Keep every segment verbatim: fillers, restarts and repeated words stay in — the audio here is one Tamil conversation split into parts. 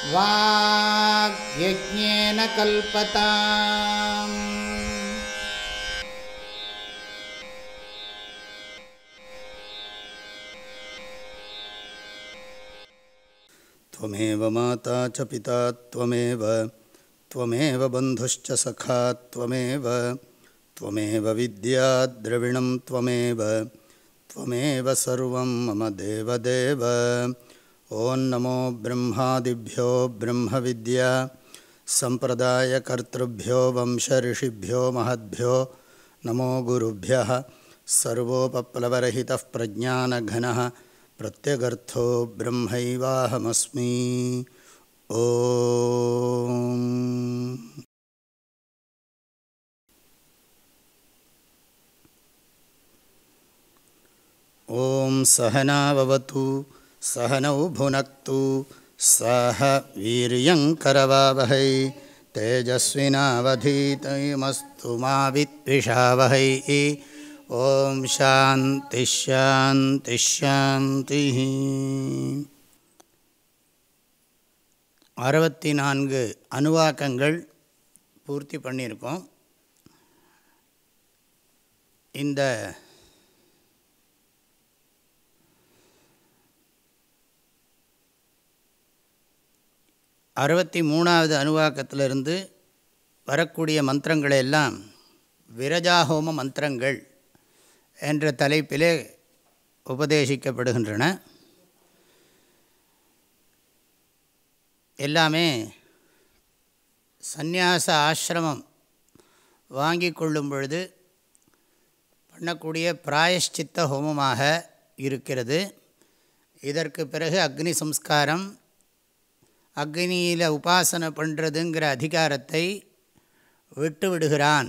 வாக்யஜ்ஞேன கல்பதாம். த்வமேவ மாதா ச பிதா த்வமேவ த்வமேவ பந்துஷ்ச சகா த்வமேவ த்வமேவ வித்யா த்ரவிணம் த்வமேவ த்வமேவ சர்வம் மம தேவதேவ. ஓம் நமோ பிரம்மாதிப்யோ பிரம்ம வித்யா சம்பிரதாய கர்த்ருப்யோ வம்ச ரிஷிப்யோ மஹத்யோ நமோ குருப்யः. சர்வோபப்ளவரஹிதः பிரஜ்ஞானகணः பிரத்யகர்த்தோ பிரம்மைவாஹமஸ்மி. ஓம் ஓம் சஹனாவவது சஹனௌ புனக்து சஹ வீர்யங்கரவாவஹை தேஜஸ்வினாவதீதமஸ்து மா வித்விஷாவஹை. ஓம் சாந்தி ஷாந்தி ஷாந்தி. அறுபத்தி நான்கு அணுவாக்கங்கள் பூர்த்தி பண்ணியிருக்கோம். இந்த அறுபத்தி மூணாவது அணுவாக்கத்திலிருந்து வரக்கூடிய மந்திரங்களை எல்லாம் விரஜாஹோம மந்திரங்கள் என்ற தலைப்பிலே உபதேசிக்கப்படுகின்றன. எல்லாமே சந்நியாச ஆசிரமம் வாங்கி கொள்ளும் பொழுது பண்ணக்கூடிய பிராயஷ்சித்த ஹோமமாக இருக்கிறது. இதற்கு பிறகு அக்னி சம்ஸ்காரம், அக்னியில் உபாசனை பண்ணுறதுங்கிற அதிகாரத்தை விட்டு விடுகிறான்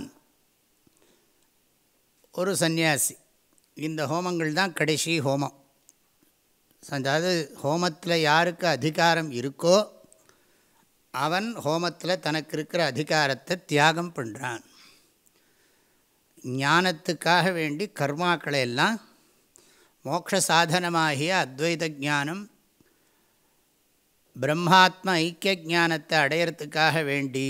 ஒரு சந்நியாசி. இந்த ஹோமங்கள் தான் கடைசி ஹோமம். அதாவது ஹோமத்தில் யாருக்கு அதிகாரம் இருக்கோ அவன் ஹோமத்தில் தனக்கு இருக்கிற அதிகாரத்தை தியாகம் பண்ணுறான். ஞானத்துக்காக வேண்டி கர்மாக்களை எல்லாம் மோட்ச சாதனமாகிய அத்வைத ஞானம், பிரம்மாத்ம ஐக்கிய ஞானத்தை அடையிறதுக்காக வேண்டி,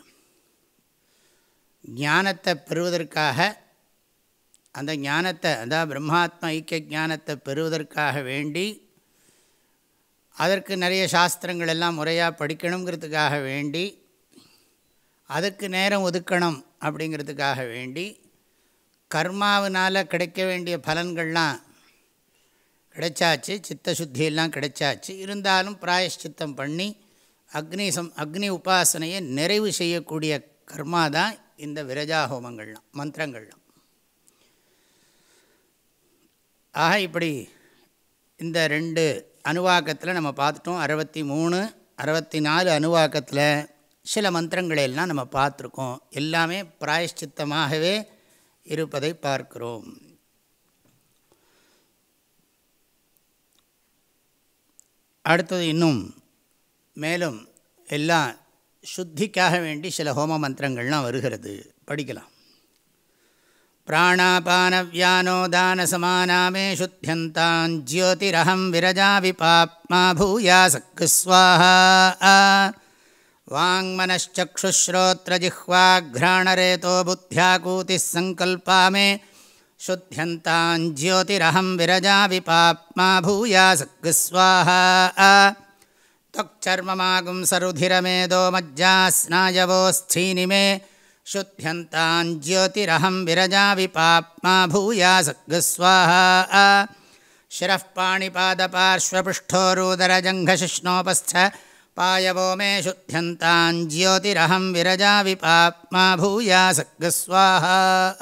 ஞானத்தை பெறுவதற்காக, அந்த ஞானத்தை அதாவது பிரம்மாத்ம ஐக்கிய ஞானத்தை பெறுவதற்காக வேண்டி அதற்கு நிறைய சாஸ்திரங்கள் எல்லாம் முறையாக படிக்கணுங்கிறதுக்காக வேண்டி, அதுக்கு நேரம் ஒதுக்கணும் அப்படிங்கிறதுக்காக வேண்டி, கர்மாவினால் கிடைக்க வேண்டிய பலன்கள்லாம் கிடைச்சாச்சு, சித்தசுத்தியெல்லாம் கிடைச்சாச்சு. இருந்தாலும் பிராயஷ்சித்தம் பண்ணி அக்னி சம் அக்னி உபாசனையை நிறைவு செய்யக்கூடிய கர்மா தான் இந்த விரஜாஹோமங்கள்லாம் மந்திரங்கள்லாம். ஆக இப்படி இந்த ரெண்டு அணுவாக்கத்தில் நம்ம பார்த்துட்டோம். அறுபத்தி மூணு அறுபத்தி நாலு அணுவாக்கத்தில் சில மந்திரங்களை எல்லாம் நம்ம பார்த்துருக்கோம். எல்லாமே பிராயஷ்சித்தமாகவே இருப்பதை பார்க்கிறோம். அடுத்தது இன்னும் மேலும் எல்லாம் சுத்திக்காக வேண்டி சில ஹோம மந்திரங்கள்லாம் வருகிறது, படிக்கலாம். பிராணாபான வியானோதான சமானாமே சுத்தியந்தான் ஜ்யோதிரஹம் விரஜா விபாப்மா பூயாசக்கு ஸ்வாஹா. வாங்மனச்சக்ஷுஸ்ரோத்ர ஜிஹ்வாக்ராணரேதோ புத்தியாகூதி சங்கல்பாமே சுத்தியந்தான் ஜ்யோதிரஹம் விரஜா விபாப்மா பூயாசக்கு ஸ்வாஹா. தொக்சர்மமாகும் சருதிரமேதோ மஜ்ஜாஸ்நாயவோஸ்தீனிமே சுத்தியந்தான் ஜ்யோதிரஹம் விரஜா விபாப்மா பூயாசக்கு ஸ்வாஹா. சிரஃப் பாணிபாதபார்ஸ்வபுஷ்டோரூதரஜங்கசிஷ்ணோபஸ்த பாயவோ மே சுத்தியந்தான் ஜ்யோதிரஹம் விரஜா விபாப்மா பூயாசக்கு ஸ்வாஹா.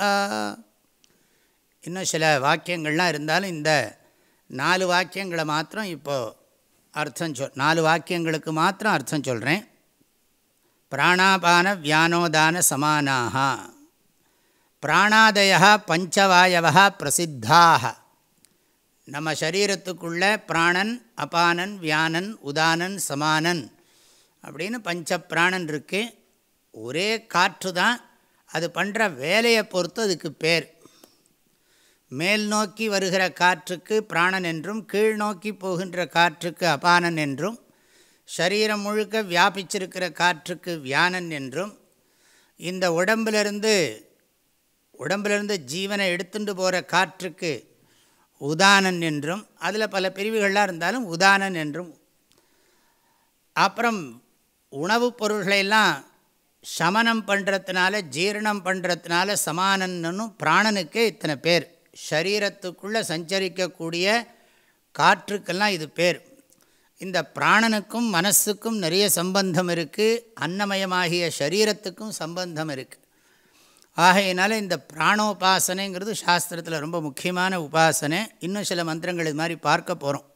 இன்னும் சில வாக்கியங்கள்லாம் இருந்தாலும் இந்த நாலு வாக்கியங்களை மாத்திரம் இப்போது அர்த்தம் சொல் நாலு வாக்கியங்களுக்கு மாத்திரம் அர்த்தம் சொல்கிறேன். பிராணாபான வியானோதான சமானாக. பிராணாதய பஞ்சவாயவா பிரசித்தாக. நம்ம சரீரத்துக்குள்ள பிராணன், அபானன், வியானன், உதானன், சமானன் அப்படின்னு பஞ்ச பிராணன் இருக்குது. ஒரே காற்று தான், அது பண்ணுற வேலையை பொறுத்து அதுக்கு பேர். மேல் நோக்கி வருகிற காற்றுக்கு பிராணன் என்றும், கீழ் நோக்கி போகின்ற காற்றுக்கு அபானன் என்றும், சரீரம் முழுக்க வியாபிச்சிருக்கிற காற்றுக்கு வியானன் என்றும், இந்த உடம்பிலிருந்து உடம்பிலிருந்து ஜீவனை எடுத்துட்டு போகிற காற்றுக்கு உதானன் என்றும், அதில் பல பிரிவுகளாக இருந்தாலும் உதானன் என்றும். அப்புறம் உணவுப் பொருள்களையெல்லாம் சமனம் பண்ணுறதுனால, ஜீரணம் பண்ணுறதுனால சமானன்னு பிராணனுக்கே இத்தனை பேர். சரீரத்துக்குள்ளே சஞ்சரிக்கக்கூடிய காற்றுக்கெல்லாம் இது பேர். இந்த பிராணனுக்கும் மனசுக்கும் நிறைய சம்பந்தம் இருக்குது, அன்னமயமாகிய சரீரத்துக்கும் சம்பந்தம் இருக்குது. ஆகையினால இந்த பிராணோபாசனைங்கிறது சாஸ்திரத்தில் ரொம்ப முக்கியமான உபாசனை. இன்னும் சில மந்திரங்கள் இது மாதிரி பார்க்க போகிறோம்.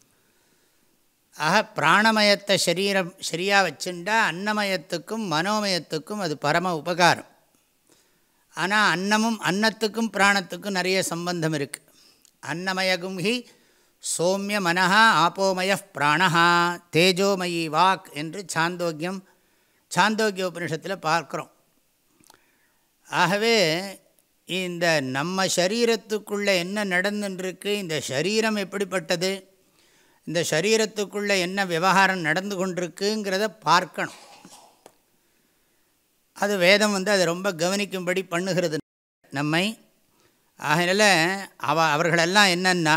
ஆக பிராணமயத்தை சரீரம் சரியாக வச்சுட்டா அன்னமயத்துக்கும் மனோமயத்துக்கும் அது பரம உபகாரம். ஆனால் அன்னமும் அன்னத்துக்கும் பிராணத்துக்கும் நிறைய சம்பந்தம் இருக்குது. அன்னமயகும் ஹி சோமிய மனஹா ஆப்போமய பிராணஹா தேஜோமயி வாக் என்று சாந்தோக்கியம் சாந்தோக்கிய உபனிஷத்தில் பார்க்குறோம். ஆகவே இந்த நம்ம சரீரத்துக்குள்ளே என்ன நடந்துருக்கு, இந்த சரீரம் எப்படிப்பட்டது, இந்த சரீரத்துக்குள்ளே என்ன விவகாரம் நடந்து கொண்டிருக்குங்கிறத பார்க்கணும். அது வேதம் வந்து அதை ரொம்ப கவனிக்கும்படி பண்ணுகிறது நம்மை. ஆகையினால அவ அவர்களெல்லாம் என்னென்னா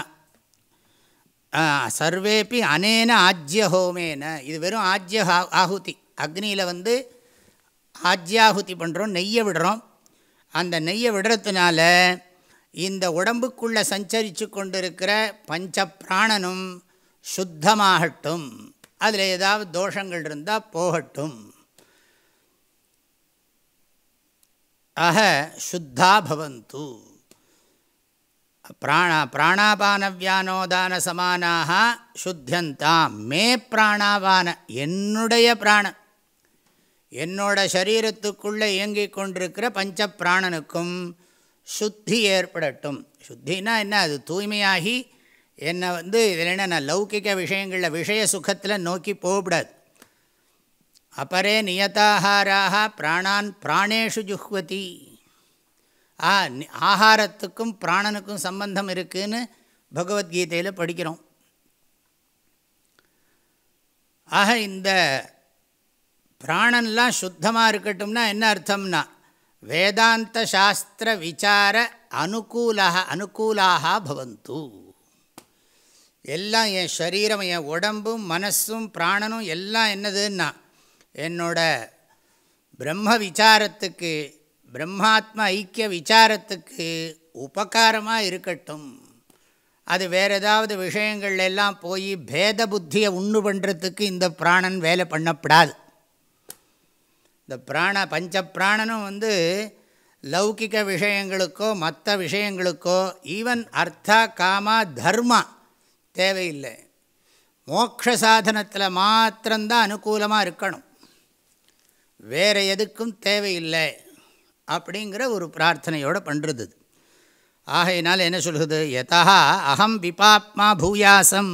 சர்வேப்பி அனேன ஆஜ்ய ஹோமேன, இது வெறும் ஆஜ்ய ஆகுதி, அக்னியில் வந்து ஆஜ்யாகுதி பண்ணுறோம், நெய்யை விடுறோம். அந்த நெய்யை விடுறதுனால இந்த உடம்புக்குள்ளே சஞ்சரித்து கொண்டிருக்கிற பஞ்ச பிராணனும் சுத்தமாகட்டும், அதில் ஏதாவது தோஷங்கள் இருந்தால் போகட்டும். ஆக சுத்தா பவந்து. பிராண பிராணாபானவியானோதான சமானாக சுத்தியந்தாம் மே பிராணாபான, என்னுடைய பிராணன், என்னோட சரீரத்துக்குள்ளே இயங்கிக் கொண்டிருக்கிற பஞ்ச பிராணனுக்கும் சுத்தி ஏற்படட்டும். சுத்தின்னா என்ன, அது தூய்மையாகி என்னை வந்து இதில் என்ன, நான் லௌகிக விஷயங்களில் விஷய சுகத்தில் நோக்கி போகக்கூடாது. அபரே நியதாகாராக பிராணான் பிராணேஷு ஜுஹ்வதி. ஆ ஆகாரத்துக்கும் பிராணனுக்கும் சம்பந்தம் இருக்குதுன்னு பகவத்கீதையில் படிக்கிறோம். ஆக இந்த பிராணன்லாம் சுத்தமாக இருக்கட்டும்னா என்ன அர்த்தம்னா, வேதாந்த சாஸ்திர விசார அனுகூலாக அனுகூலாக பவந்து. எல்லாம் என் சரீரம், என் உடம்பும் மனசும் பிராணனும் எல்லாம் என்னதுன்னா என்னோட பிரம்ம விசாரத்துக்கு, பிரம்மாத்ம ஐக்கிய விசாரத்துக்கு உபகாரமாக இருக்கட்டும். அது வேறு ஏதாவது விஷயங்கள் எல்லாம் போய் பேத புத்தியை உண்டு பண்ணுறதுக்கு இந்த பிராணன் வேலை பண்ணப்படாது. இந்த பிராண பஞ்ச பிராணனும் வந்து லௌகிக விஷயங்களுக்கோ மற்ற விஷயங்களுக்கோ ஈவன் அர்த்தா காமா தர்மா தேவையில்லை. மோட்ச சாதனத்தில் மாத்திரம்தான் அனுகூலமாக இருக்கணும், வேறு எதுக்கும் தேவையில்லை அப்படிங்கிற ஒரு பிரார்த்தனையோடு பண்ணுறது. ஆகையினால் என்ன சொல்கிறது, யதா அகம் விபாப்மா பூயாசம்.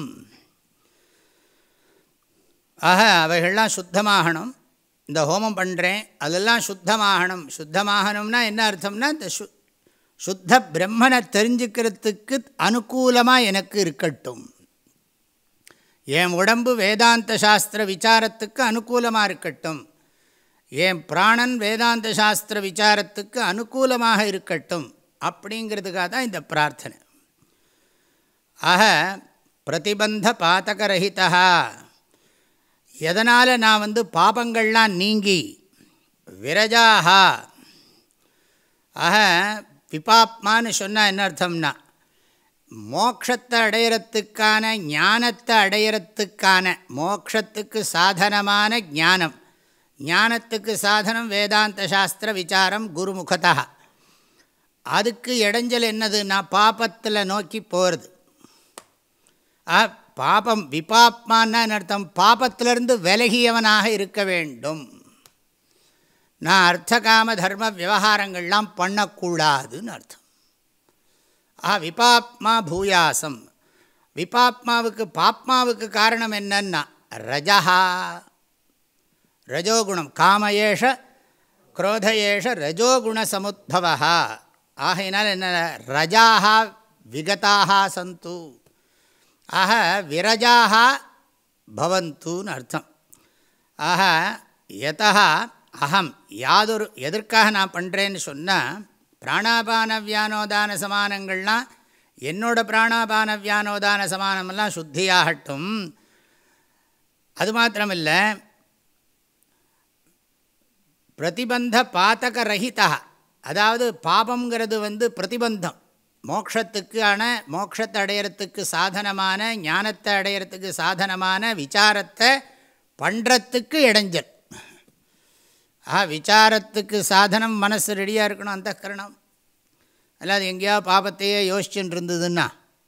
ஆக அவைகள்லாம் சுத்தமாகணும். இந்த ஹோமம் பண்ணுறேன் அதெல்லாம் சுத்தமாகணும். சுத்தமாகணும்னா என்ன அர்த்தம்னா, இந்த சு சுத்த பிரம்மனை தெரிஞ்சுக்கிறதுக்கு அனுகூலமாக எனக்கு இருக்கட்டும். என் உடம்பு வேதாந்த சாஸ்திர விசாரத்துக்கு அனுகூலமாக இருக்கட்டும், என் பிராணன் வேதாந்த சாஸ்திர விசாரத்துக்கு அனுகூலமாக இருக்கட்டும் அப்படிங்கிறதுக்காக தான் இந்த பிரார்த்தனை. ஆக பிரதிபந்த பாதகரஹிதா, எதனால் நான் வந்து பாபங்கள்லாம் நீங்கி விரஜாகா. ஆக விபாப்மான்னு சொன்னால் என்ன அர்த்தம்னா, மோக்ஷத்தை அடையிறத்துக்கான ஞானத்தை அடையிறத்துக்கான மோக்ஷத்துக்கு சாதனமான ஞானம், ஞானத்துக்கு சாதனம் வேதாந்த சாஸ்திர விசாரம் குருமுகதா. அதுக்கு இடைஞ்சல் என்னதுன்னா பாபத்தில் நோக்கி போகிறது. பாபம் விபாப்மான்னு அர்த்தம், பாபத்திலிருந்து விலகியவனாக இருக்க வேண்டும். நான் அர்த்த காம தர்ம விவகாரங்கள்லாம் பண்ணக்கூடாதுன்னு அர்த்தம். ஆ விபாப்மா பூயாசம். விபாப்மாவுக்கு பாப்மாவுக்கு காரணம் என்னன்னா ரஜஹா, ரஜோகுணம். காமயேஷ குரோதயேஷ ரஜோகுண சமுத்பவா. ஆகையினால் என்ன, ரஜாக விகதாக சந்து. ஆக விரஜாக பவந்துன்னு அர்த்தம். ஆக யதா அகம் யாதொரு எதற்காக நான் பண்ணுறேன்னு சொன்னால், பிராணாபான வியானோதான சமானங்கள்லாம் என்னோட பிராணாபான வியானோதான சமானமெல்லாம் சுத்தியாகட்டும். அது மாத்திரமில்லை, பிரதிபந்த பாதக ரஹிதா, அதாவது பாபங்கிறது வந்து பிரதிபந்தம், மோட்சத்துக்கான மோட்சத்தை அடையிறதுக்கு சாதனமான, ஞானத்தை அடையிறதுக்கு சாதனமான விசாரத்தை பண்ணுறத்துக்கு இடைஞ்சல். ஆ விசாரத்துக்கு சாதனம் மனசு ரெடியாக இருக்கணும், அந்த கரணம். அல்லாது எங்கேயாவது பாபத்தையே யோசிச்சுன்னு இருந்ததுன்னா,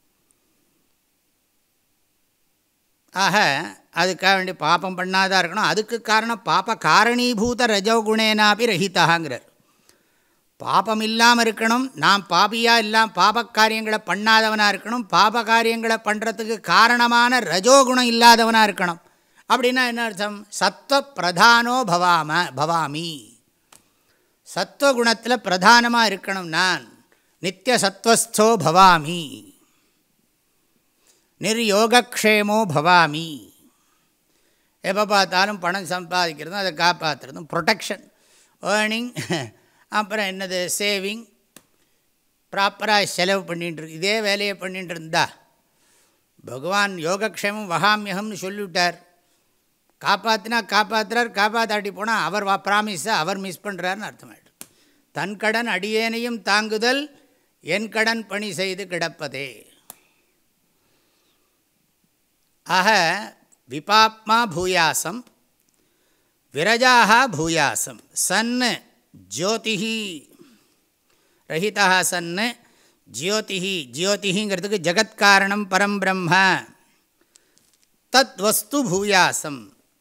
ஆக அதுக்காக வேண்டி பாபம் பண்ணாதான் இருக்கணும். அதுக்கு காரணம் பாப காரணீபூத ரஜோகுணேனாபி ரஹிதாங்கிறார். பாபம் இல்லாமல் இருக்கணும், நாம் பாபியாக இல்லாம பாப காரியங்களை பண்ணாதவனாக இருக்கணும், பாப காரியங்களை பண்ணுறதுக்கு காரணமான ரஜோகுணம் இல்லாதவனாக இருக்கணும். அப்படின்னா என்ன அர்த்தம்? சத்வ பிரதானோ பவாம பவாமி, சத்வகுணத்தில் பிரதானமாக இருக்கணும் நான், நித்திய சத்வஸ்தோ பவாமி, நிர்யோகக்ஷேமோ பவாமி. எப்போ பார்த்தாலும் பணம் சம்பாதிக்கிறதும் அதை காப்பாற்றுறதும், ப்ரொடெக்ஷன், ஏர்னிங், அப்புறம் என்னது சேவிங், ப்ராப்பராக செலவு பண்ணிகிட்டு இதே வேலையை பண்ணிகிட்டு இருந்தா பகவான் யோகக்ஷேமம் வகாமியகம்னு சொல்லிவிட்டார். காப்பாற்றினா காப்பாற்றுறார், காப்பாற்றாட்டி போனால் அவர் ப்ராமிஸை அவர் மிஸ் பண்ணுறாருன்னு அர்த்தமாயிடும். தன் கடன் அடியேனையும் தாங்குதல், என் கடன் பணி செய்து கிடப்பதே. ஆக விபாப்மா பூயாசம், விரஜாக பூயாசம், சன்னு ஜோதிஹி ரஹிதா சன்னு ஜோதிஹி, ஜோதிஹிங்கிறதுக்கு ஜகத்காரணம் பரம் பிரம்ம, தத் வஸ்து பூயாசம்,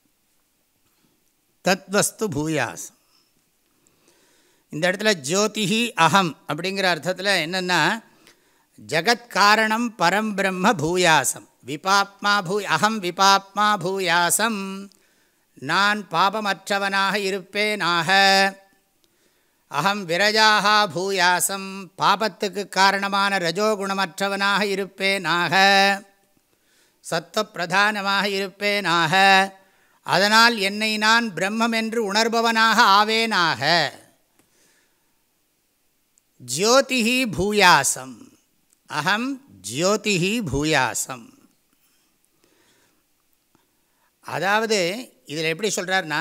தத் வஸ்து பூயாசம். இந்த இடத்துல ஜோதிஹி அகம் அப்படிங்கிற அர்த்தத்தில் என்னென்னா, ஜகத்காரணம் பரம் பிரம்ம பூயாசம், விபாப்மா பூ அகம் விபாப்மா பூயாசம், நான் பாபமற்றவனாக இருப்பேனாக. அகம் விரஜாக பூயாசம், பாபத்துக்கு காரணமான ரஜோகுணமற்றவனாக இருப்பேனாக, சத்வப்பிரதானமாக இருப்பேனாக. அதனால் என்னை நான் பிரம்மம் என்று உணர்பவனாக ஆவேனாக. ஜோதிஹி பூயாசம், அகம் ஜோதிஹி பூயாசம். அதாவது இதில் எப்படி சொல்கிறார்னா,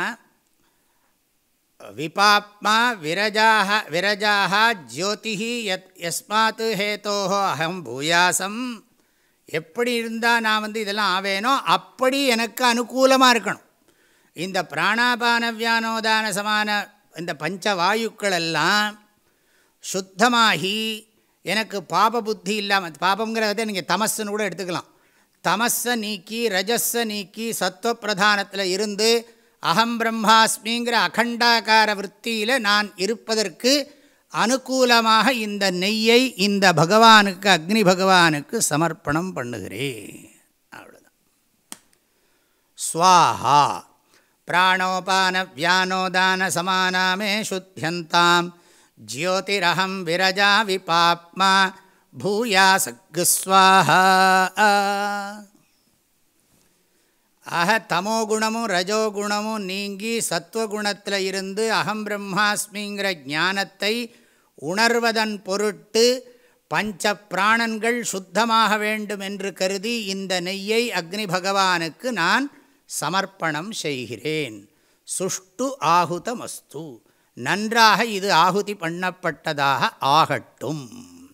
விபாப்மா விரஜாக விரஜாக ஜோதிஹி யத் யஸ்மாத் ஹேதோஹோ அகம் பூயாசம். எப்படி இருந்தால் நான் வந்து இதெல்லாம் ஆவேனோ அப்படி எனக்கு அனுகூலமாக இருக்கணும். இந்த பிராணாபான வியானோதான சமான இந்த பஞ்ச வாயுக்களெல்லாம் சுத்தமாகி எனக்கு பாப புத்தி இல்லாமல், பாபங்கிறத நீங்கள் தமஸ்ன்னு கூட எடுத்துக்கலாம், தமஸை நீக்கி ரஜஸை நீக்கி சத்வப்பிரதானத்தில் இருந்து அகம் பிரம்மாஸ்மிங்கிற அகண்டாகார விற்த்தியில் நான் இருப்பதற்கு அனுகூலமாக இந்த நெய்யை இந்த பகவானுக்கு, அக்னி பகவானுக்கு சமர்ப்பணம் பண்ணுகிறேன். அவ்வளோதான். ஸ்வாஹா பிராணோபான வியானோதான சமானாமே சுத்தியந்தாம் ஜோதிரஹம் விரஜா விபாப்மா பூயாசக்கு ஸ்வாஹா. ஆக தமோகுணமும் ரஜோகுணமும் நீங்கி சத்வகுணத்தில் இருந்து அகம் பிரம்மாஸ்மிங்கிற ஞானத்தை உணர்வதன் பொருட்டு பஞ்ச பிராணன்கள் சுத்தமாக வேண்டும் என்று கருதி இந்த நெய்யை அக்னி பகவானுக்கு நான் சமர்ப்பணம் செய்கிறேன். சுஷ்டு ஆகுதமஸ்து, நன்றாக இது ஆகுதி பண்ணப்பட்டதாக ஆகட்டும்.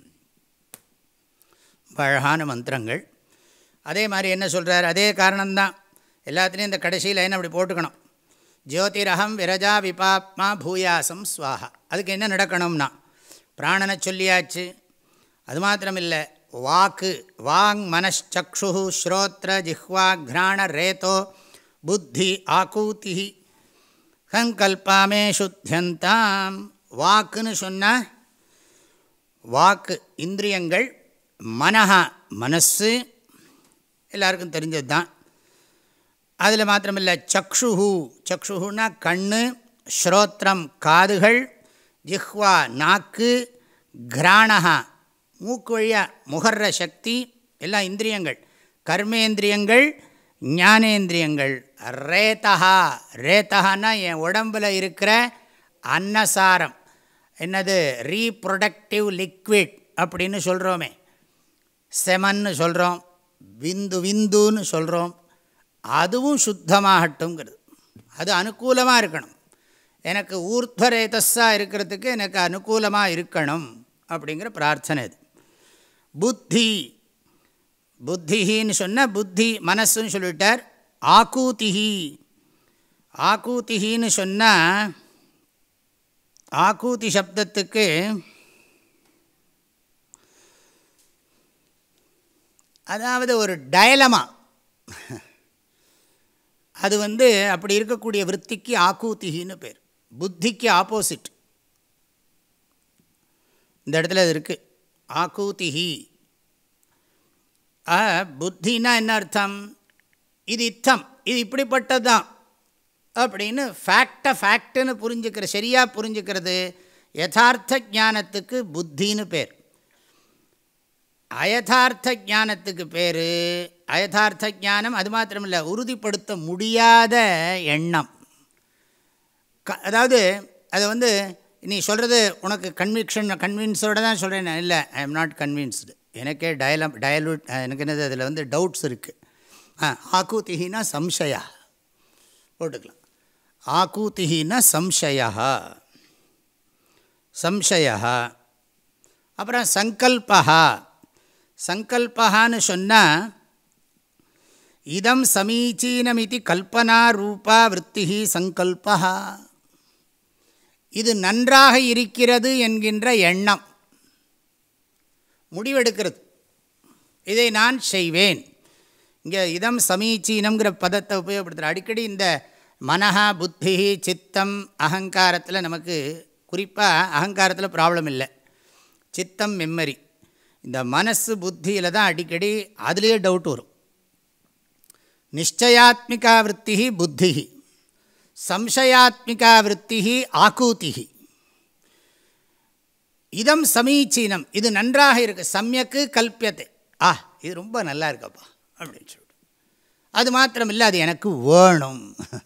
அழகான மந்திரங்கள். அதே மாதிரி என்ன சொல்கிறார், அதே காரணம்தான் எல்லாத்துலேயும் இந்த கடைசி லைன் அப்படி போட்டுக்கணும். ஜோதிரஹம் விரஜா விபாப்மா பூயாசம் ஸ்வாஹா. அதுக்கு என்ன நடக்கணும்னா, பிராணனை சொல்லியாச்சு. அது மாத்திரமில்லை, வாக்கு, வாங் மனச்சக்ஷு ஸ்ரோத்ர ஜிஹ்வா கிராண ரேதோ புத்தி ஆகூதி சங்கல்பாமே சுத்தியந்தாம். வாக்குன்னு சொன்னால் வாக்கு இந்திரியங்கள், மனஹா மனசு எல்லாருக்கும் தெரிஞ்சது தான். அதில் மாத்திரமில்லை, சக்ஷுஹு, சக்ஷுஹுன்னா கண்ணு, ஸ்ரோத்ரம் காதுகள், ஜிஹ்வா நாக்கு, கிராணஹா மூக்கு வழியாக முகர்ற சக்தி, எல்லாம் இந்திரியங்கள், கர்மேந்திரியங்கள், ஞானேந்திரியங்கள். ரேதா. ரேதஹான்னா என் உடம்பில் இருக்கிற அன்னசாரம், என்னது ரீப்ரொடக்டிவ் லிக்விட் அப்படின்னு சொல்கிறோமே, செமன்னு சொல்கிறோம், விந்து விந்துன்னு சொல்கிறோம், அதுவும் சுத்தமாகட்டுங்கிறது. அது அனுகூலமாக இருக்கணும். எனக்கு ஊர்த்வரேதஸாக இருக்கிறதுக்கு எனக்கு அனுகூலமாக இருக்கணும் அப்படிங்கிற பிரார்த்தனை இது. புத்தி, புத்தின்னு சொன்னால் புத்தி மனசுன்னு சொல்லிட்டார். ஆக்கூதிஹி, ஆக்கூதிஹின்னு சொன்னால் ஆக்கூதி சப்தத்துக்கு அதாவது ஒரு டயலமா, அது வந்து அப்படி இருக்கக்கூடிய விற்த்திக்கு ஆக்கூதிஹின்னு பேர். புத்திக்கு ஆப்போசிட் இந்த இடத்துல அது இருக்குது. ஆக்கூதிஹி புத்தின்னா என்ன அர்த்தம்? இது இத்தம், இது இப்படிப்பட்டது தான் அப்படின்னு ஃபேக்டை ஃபேக்டுன்னு புரிஞ்சுக்கிற, சரியாக புரிஞ்சுக்கிறது யதார்த்த ஞானத்துக்கு புத்தின்னு பேர். அயதார்த்த ஞானத்துக்கு பேர் அயதார்த்த ஞானம். அது மாத்திரமில்லை, உறுதிப்படுத்த முடியாத எண்ணம். க அதாவது அதை வந்து நீ சொல்கிறது உனக்கு கன்விக்ஷன், கன்வின்ஸோடு தான் சொல்கிறேன். இல்லை, ஐ எம் நாட் கன்வின்ஸ்டு, எனக்கே டயலம் டயலூட் எனக்கு என்னது அதில் வந்து டவுட்ஸ் இருக்குது. ஆ ஆக்கூதிஹினா சம்சயா போட்டுக்கலாம். ஆக்கூதிஹினா சம்சயா, சம்சயா. அப்புறம் சங்கல்பா. சங்கல்பகான்னு சொன்னால் இதம் சமீச்சீனமிதி கல்பனா ரூபா விற்த்தி சங்கல்பா. இது நன்றாக இருக்கிறது என்கின்ற எண்ணம், முடிவெடுக்கிறது, இதை நான் செய்வேன். இங்கே இதம் சமீச்சீனம்ங்கிற பதத்தை உபயோகப்படுத்துகிற. அடிக்கடி இந்த மனஹா புத்தி சித்தம் அகங்காரத்தில் நமக்கு, குறிப்பாக அகங்காரத்தில் ப்ராப்ளம் இல்லை, சித்தம் மெமரி, இந்த மனசு புத்தியில் தான் அடிக்கடி அதுலேயே டவுட் வரும். நிச்சயாத்மிகா விற்த்தி புத்தி, சம்சயாத்மிகா விற்த்தி ஆக்கூதிஹி. இதம் சமீச்சீனம், இது நன்றாக இருக்கு, சம்யக்கு கல்பியத்தை, ஆ இது ரொம்ப நல்லா இருக்கப்பா அப்படின்னு சொல்லிட்டு. அது மாத்திரம் இல்லை, அது எனக்கு வேணும்.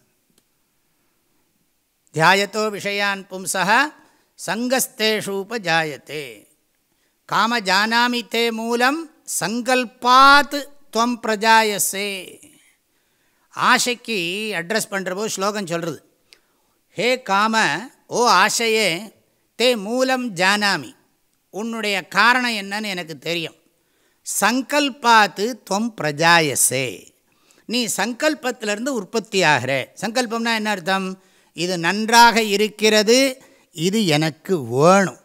தியாயத்தோ விஷயான் பும்சா சங்கஸ்தேஷூபஜாயத்தே காம ஜானாமி தே மூலம் சங்கல்பாத் துவம் பிரஜாயசே. ஆசைக்கு அட்ரஸ் பண்ணுற போது ஸ்லோகம் சொல்கிறது, ஹே காம, ஓ ஆசையே, தே மூலம் ஜானாமி, உன்னுடைய காரணம் என்னன்னு எனக்கு தெரியும். சங்கல்பாத்து துவம் பிரஜாயசே, நீ சங்கல்பத்திலிருந்து உற்பத்தி ஆகிற. சங்கல்பம்னா என்ன அர்த்தம்? இது நன்றாக இருக்கிறது, இது எனக்கு வேணும்.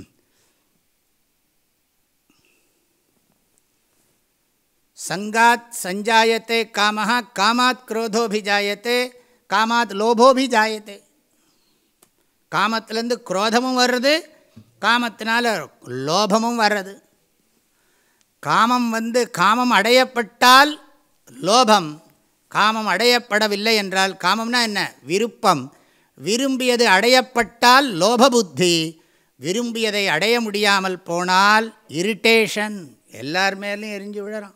சங்காத் சஞ்சாயத்தே காமஹா, காமாத் குரோதோபிஜாயத்தே, காமாத் லோபோபிஜாயத்தே. காமத்திலேருந்து குரோதமும் வர்றது, காமத்தினால லோபமும் வர்றது. காமம் வந்து காமம் அடையப்பட்டால் லோபம், காமம் அடையப்படவில்லை என்றால், காமம்னா என்ன? விருப்பம். விரும்பியது அடையப்பட்டால் லோபபுத்தி, விரும்பியதை அடைய முடியாமல் போனால் இரிட்டேஷன், எல்லார் மேலேயும் எரிஞ்சு விழறான்.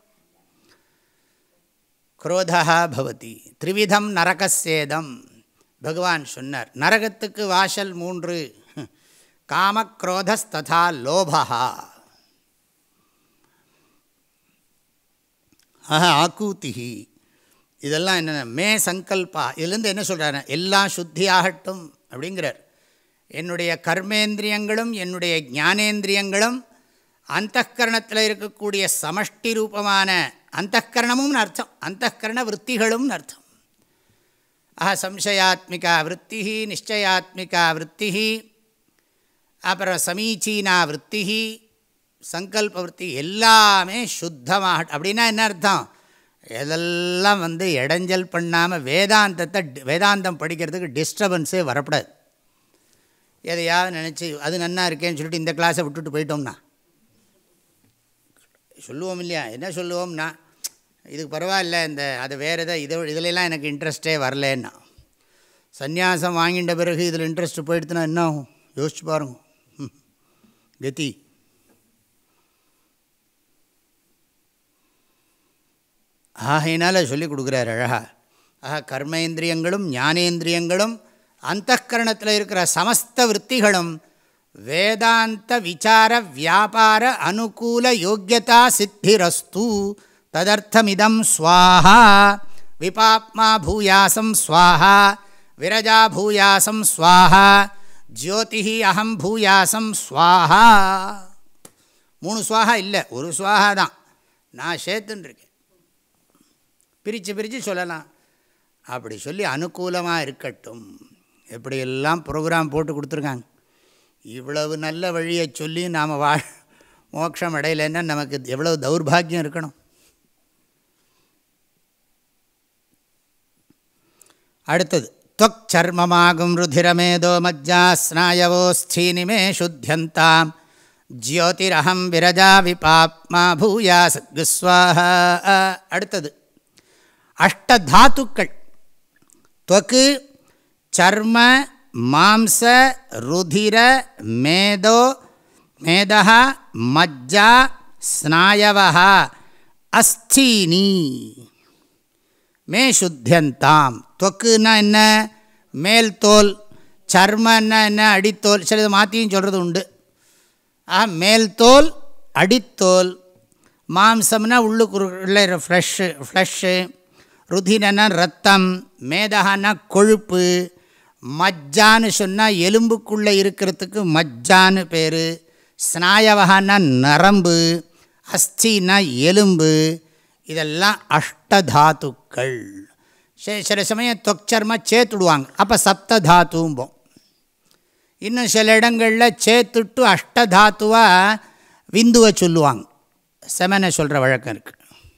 குரோதா பவதி த்ரிவிதம் நரகசேதம். பகவான் சொன்னார், நரகத்துக்கு வாசல் மூன்று, காமக்ரோதஸ்ததா லோபா. ஆஹா ஆக்கூதிஹி, இதெல்லாம் என்னென்ன மே சங்கல்பா. இதுலேருந்து என்ன சொல்கிறாரு? எல்லாம் சுத்தி ஆகட்டும் அப்படிங்கிறார். என்னுடைய கர்மேந்திரியங்களும் என்னுடைய ஞானேந்திரியங்களும் அந்தఃகரணத்தில் இருக்கக்கூடிய சமஷ்டி ரூபமான அந்தःகரணமும் அர்த்தம், அந்தःகரண விற்த்திகளும் அர்த்தம். ஆஹா சம்சயாத்மிகா விற்த்தி, நிச்சயாத்மிகா விற்த்தி, அப்புறம் சமீச்சீனா விற்த்தி, சங்கல்ப விற்த்தி, எல்லாமே சுத்தமாக. அப்படின்னா என்ன அர்த்தம்? எதெல்லாம் வந்து இடைஞ்சல் பண்ணாமல் வேதாந்தத்தை, வேதாந்தம் படிக்கிறதுக்கு டிஸ்டர்பன்ஸே வரக்கூடாது. எதையாவது நினச்சி அது நன்னா இருக்கேன்னு சொல்லிட்டு இந்த கிளாஸை விட்டுட்டு போயிட்டோம்னா சொல்லுவோம் இல்லையா? என்ன சொல்லுவோம்னா, இதுக்கு பரவாயில்ல, இந்த அது வேறு எதை இதை இதிலெல்லாம் எனக்கு இன்ட்ரெஸ்டே வரலன்னா. சந்நியாசம் வாங்கிட்ட பிறகு இதில் இன்ட்ரெஸ்ட் போயிடுத்துனா என்ன ஆகும்? யோசிச்சு பாருங்க. கதி. ஆகையினால் சொல்லி கொடுக்குறார் அழகா. ஆக கர்மேந்திரியங்களும் ஞானேந்திரியங்களும் அந்தఃகரணத்தில் இருக்கிற சமஸ்த விற்த்திகளும் வேதாந்த விசார வியாபார அனுகூல யோக்கியதா சித்திரஸ்து ததர்த்தமிதம் ஸ்வாஹா விபாப்மா பூயாசம் ஸ்வாஹா விரஜா பூயாசம் ஸ்வாஹா ஜோதிஹி அகம் பூயாசம் ஸ்வாஹா. மூணு ஸ்வாஹா இல்லை, ஒரு ஸ்வாஹா தான். நான் சேர்த்துன்னு இருக்கேன். பிரித்து பிரித்து சொல்லலாம். அப்படி சொல்லி அனுகூலமாக இருக்கட்டும். எப்படியெல்லாம் ப்ரோக்ராம் போட்டு கொடுத்துருக்காங்க. இவ்வளவு நல்ல வழியை சொல்லி நாம் வா மோட்சம் அடையலைன்னா நமக்கு எவ்வளவு தௌர்பாகியம் இருக்கணும். அடுத்தது त्वक् चर्ममागुं रुधिरमेदो मज्जा स्नायवोस्थीनिमे शुद्ध्यन्तां ज्योतिरहं विरजा विपाप्मा भूयासद्गुस्वाहा. அடுத்தது அஷ்டதாத்துக்கள். त्वक् சர்ம மாம்ச ருதிர மேதோ மேதः மஜ்ஜா ஸ்நாயவः அஸ்தீனி மே சுத்தியந்தாம். தொக்குன்னா என்ன? மேல் தோல். சர்மன்னா என்ன? அடித்தோல். சிலது மாற்றியும் சொல்கிறது உண்டு. ஆ மேல் தோல் அடித்தோல். மாம்சம்னா உள்ளுக்குள்ள ஃப்ளஷ்ஷு ஃப்ளஷ்ஷு. ருதிரன்னா ரத்தம். மேதகான்னா கொழுப்பு. மஜ்ஜான்னு சொன்னால் எலும்புக்குள்ளே இருக்கிறதுக்கு மஜ்ஜான்னு பேர். ஸ்நாயவகான்னா நரம்பு. அஸ்தின்னா எலும்பு. இதெல்லாம் அஷ்டதாத்துக்கள். சில சமயம் தொக்சர்மா சேர்த்துடுவாங்க, அப்போ சப்ததாத்தும்போம். இன்னும் சில இடங்களில் சேர்த்துட்டு அஷ்டதாத்துவாக விந்துவை சொல்லுவாங்க. செமனை சொல்கிற வழக்கம் இருக்குது.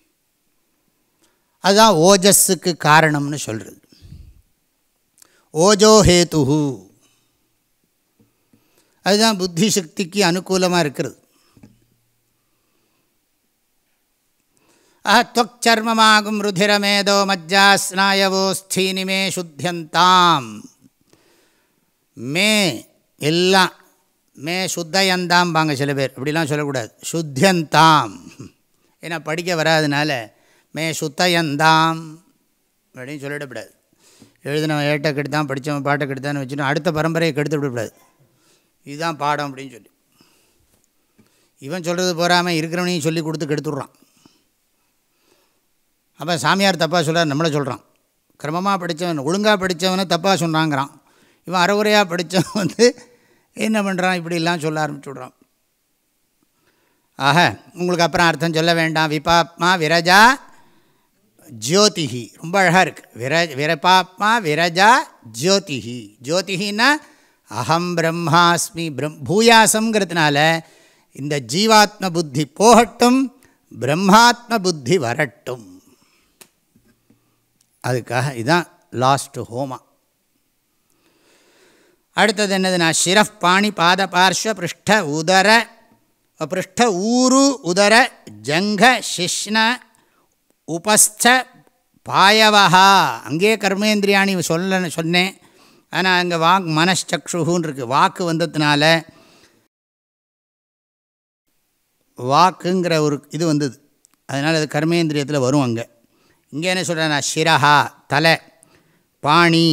அதுதான் ஓஜஸுக்கு காரணம்னு சொல்கிறது. ஓஜோஹேது, அதுதான் புத்தி சக்திக்கு அனுகூலமாக இருக்கிறது. त्वक् चर्ममागुं रुधिरमेदो मज्जा स्नायवो स्थीनि मे शुद्ध्यन्ताम्. மே எல்லாம் மே சுத்தயந்தாம் பாங்க சில பேர். இப்படிலாம் சொல்லக்கூடாது. சுத்தியந்தாம், ஏன்னா படிக்க வராதனால மே சுத்தயந்தாம் அப்படின்னு சொல்லிடக்கூடாது. எழுதினவன் ஏட்டை கெடுத்தான், படித்தவன் பாட்டை கெடுத்தான்னு வச்சுட்டு அடுத்த பரம்பரையை கெடுத்து விடக்கூடாது. இதுதான் பாடம் அப்படின்னு சொல்லி இவன் சொல்கிறது போகாமல் இருக்கிறவனையும் சொல்லி கொடுத்து கெடுத்துட்றான். அப்போ சாமியார் தப்பாக சொல்கிறார், நம்மளை சொல்கிறான். கிரமமாக படித்தவன், ஒழுங்காக படித்தவனை தப்பாக சொன்னாங்கிறான். இவன் அறகுறையாக படித்தவன் வந்து என்ன பண்ணுறான், இப்படிலாம் சொல்ல ஆரம்பிச்சுடுறான். ஆக உங்களுக்கு அப்புறம் அர்த்தம் சொல்ல வேண்டாம். விபாப்மா விரஜா ஜோதிஹி, ரொம்ப அழகாக இருக்குது. விர விரபாப்மா விரஜா ஜோதிஹி. ஜோதிஹின்னா அகம் பிரம்மாஸ்மி. பிரம் பூயாசங்கிறதுனால இந்த ஜீவாத்ம புத்தி போகட்டும், பிரம்மாத்ம புத்தி வரட்டும். அதுக்காக இதுதான் லாஸ்ட் ஹோமா. அடுத்தது என்னதுன்னா சிரஃப் பாணி பாத பார்ஷ்வ பிருஷ்ட உதர பிருஷ்ட ஊரு உதர ஜங்க சிஷ்ண உபஸ்த பாயவஹா. அங்கேயே கர்மேந்திரியாணி சொல்ல சொன்னேன். ஆனால் அங்கே வாக் மனச்சக்ஷுன்னு இருக்குது. வாக்கு வந்ததுனால வாக்குங்கிற ஒரு இது வந்தது, அதனால் அது கர்மேந்திரியத்தில் வரும். அங்கே இங்கே என்ன சொல்கிறேன்னா சிரஹா தலை, பாணி,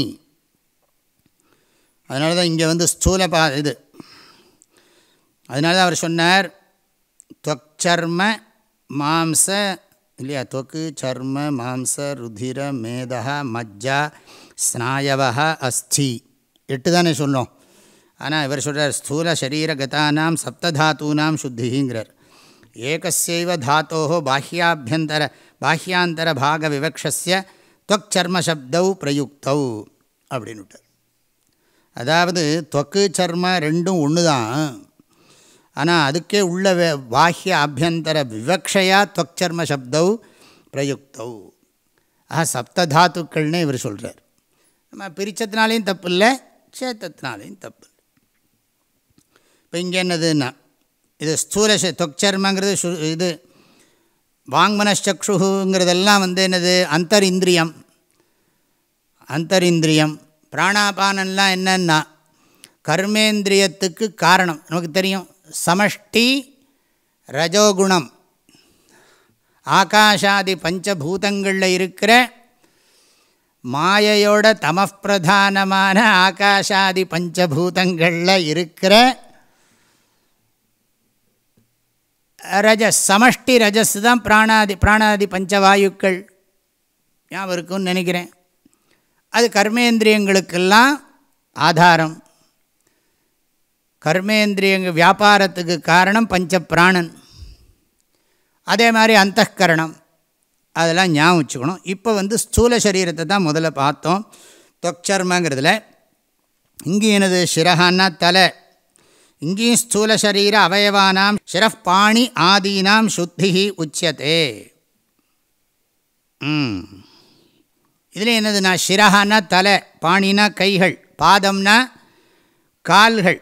அதனால தான் இங்கே வந்து ஸ்தூல பா இது. அதனால தான் அவர் சொன்னார் त्वक्चर्म மாம்ச இல்லையா, त्वक् சர்ம மாம்ச ருதிர மேதः மஜ்ஜா ஸ்நாயவः அஸ்தி. எட்டு தானே சொன்னோம். ஆனால் இவர் சொல்கிறார் ஸ்தூல சரீரகதானாம் சப்ததாத்தூனாம் சுத்திங்கிறார். ஏகஸ்யைவ தாத்தோஹோ பாஹ்யாபியந்தர பாஹ்யாந்தர பாக விவக்ஷஸ்ய त्वक् சர்ம சப்தௌ பிரயுக்தௌ அப்படின்னுட்டார். அதாவது त्वक् சர்ம ரெண்டும் ஒன்று தான், ஆனால் அதுக்கே உள்ள பாஹ்ய ஆபியந்தர விவக்ஷையா त्वक् சர்ம சப்தௌ பிரயுக்தௌ. ஆஹா சப்ததாத்துக்கள்னே இவர் சொல்கிறார். நம்ம பிரித்தத்தினாலேயும் தப்பு இல்லை, சேத்தத்தினாலேயும் தப்பு இல்லை. இப்போ இங்கே என்னதுன்னா இது ஸ்தூல தொக்சர்மங்கிறது இது வாங்மனச்சக்ஷுங்கிறதெல்லாம் வந்து என்னது அந்தரிந்திரியம். அந்தரிந்திரியம் பிராணாபானம்லாம் என்னன்னா கர்மேந்திரியத்துக்கு காரணம். நமக்கு தெரியும் சமஷ்டி ரஜோகுணம். ஆகாஷாதி பஞ்சபூதங்களில் இருக்கிற மாயையோட தமப்பிரதானமான ஆகாஷாதி பஞ்சபூதங்களில் இருக்கிற ரஜஸ், சமஷ்டி ரஜஸ் தான் பிராணாதி பிராணாதி பஞ்சவாயுக்கள். ஞாபகம் இருக்குன்னு நினைக்கிறேன். அது கர்மேந்திரியங்களுக்கெல்லாம் ஆதாரம். கர்மேந்திரியங்க வியாபாரத்துக்கு காரணம் பஞ்ச பிராணன். அதே மாதிரி அந்தःகரணம், அதெல்லாம் ஞாபகம் வச்சுக்கணும். இப்போ வந்து ஸ்தூல சரீரத்தை தான் முதல்ல பார்த்தோம் தொக்சர்மங்கிறதுல. இங்கே என்னது சிரஹான்னா தலை. இங்கேயும் ஸ்தூல சரீர அவயவானாம் சிரப்பாணி ஆதீனாம் சுத்தி உச்சியதே. ம் இதில் என்னதுன்னா சிரஹான்னா தலை, பாணினா கைகள், பாதம்னா கால்கள்.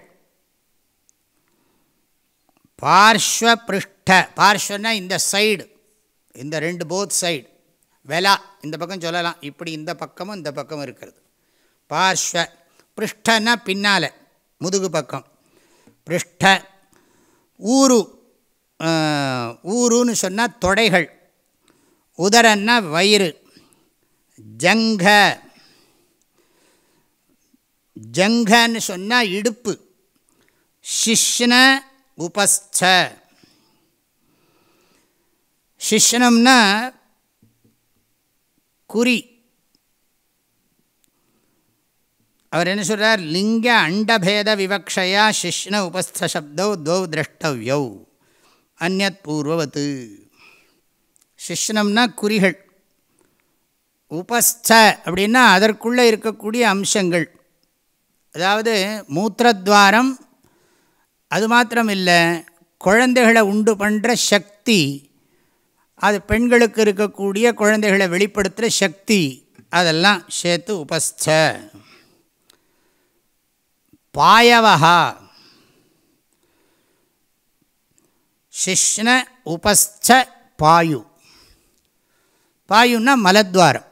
பார்ஷ்வ பிருஷ்ட, பார்ஷ்வன்னா இந்த சைடு, இந்த ரெண்டு போத் சைடு, வெலா இந்த பக்கம் சொல்லலாம், இப்படி இந்த பக்கமும் இந்த பக்கமும் இருக்கிறது பார்ஷ்வ. பிருஷ்டன்னா பின்னால் முதுகு பக்கம் பிருஷ்ட. ஊரு, ஊருன்னு சொன்னால் தொடைகள். உதரன்னா வயிறு. ஜங்க, ஜங்கன்னு சொன்னால் இடுப்பு. சிஷ்ண உபஸ்த, சிஷ்ணம்னா குறி. அவர் என்ன சொல்கிறார்? லிங்க அண்டபேத விவக்ஷயா சிஷ்ண உபஸ்த சப்தௌ தௌ திரஷ்டவ்யௌ அந்யத் பூர்வவத்து. சிஷ்ணம்னா குறிகள். உபஸ்த அப்படின்னா அதற்குள்ளே இருக்கக்கூடிய அம்சங்கள். அதாவது மூத்திரத்வாரம், அது மாத்திரம் இல்லை, குழந்தைகளை உண்டு பண்ணுற சக்தி, அது பெண்களுக்கு இருக்கக்கூடிய குழந்தைகளை வெளிப்படுத்துகிற சக்தி, அதெல்லாம் சேர்த்து உபஸ்த. பாயவஹா, சிஷ்ண உபஸ்த பாயு. பாயுன்னா மலத்வாரம்.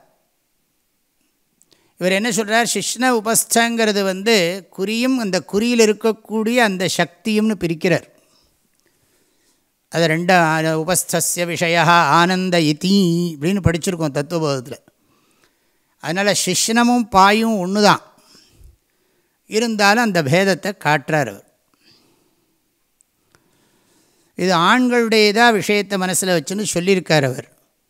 இவர் என்ன சொல்கிறார்? சிஷ்ண உபஸ்தங்கிறது வந்து குறியும் அந்த குறியில் இருக்கக்கூடிய அந்த சக்தியும்னு பிரிக்கிறார். அது ரெண்டு, உபஸ்தஸ்ய விஷய ஆனந்த இதி அப்படின்னு படிச்சிருக்கோம் தத்துவபோதத்தில். அதனால் சிஷ்ணமும் பாயும் ஒன்று தான், இருந்தாலும் அந்த பேதத்தை காட்டுறார் அவர். இது ஆண்களுடையதாக விஷயத்தை மனசில் வச்சுன்னு சொல்லியிருக்கார் அவர்.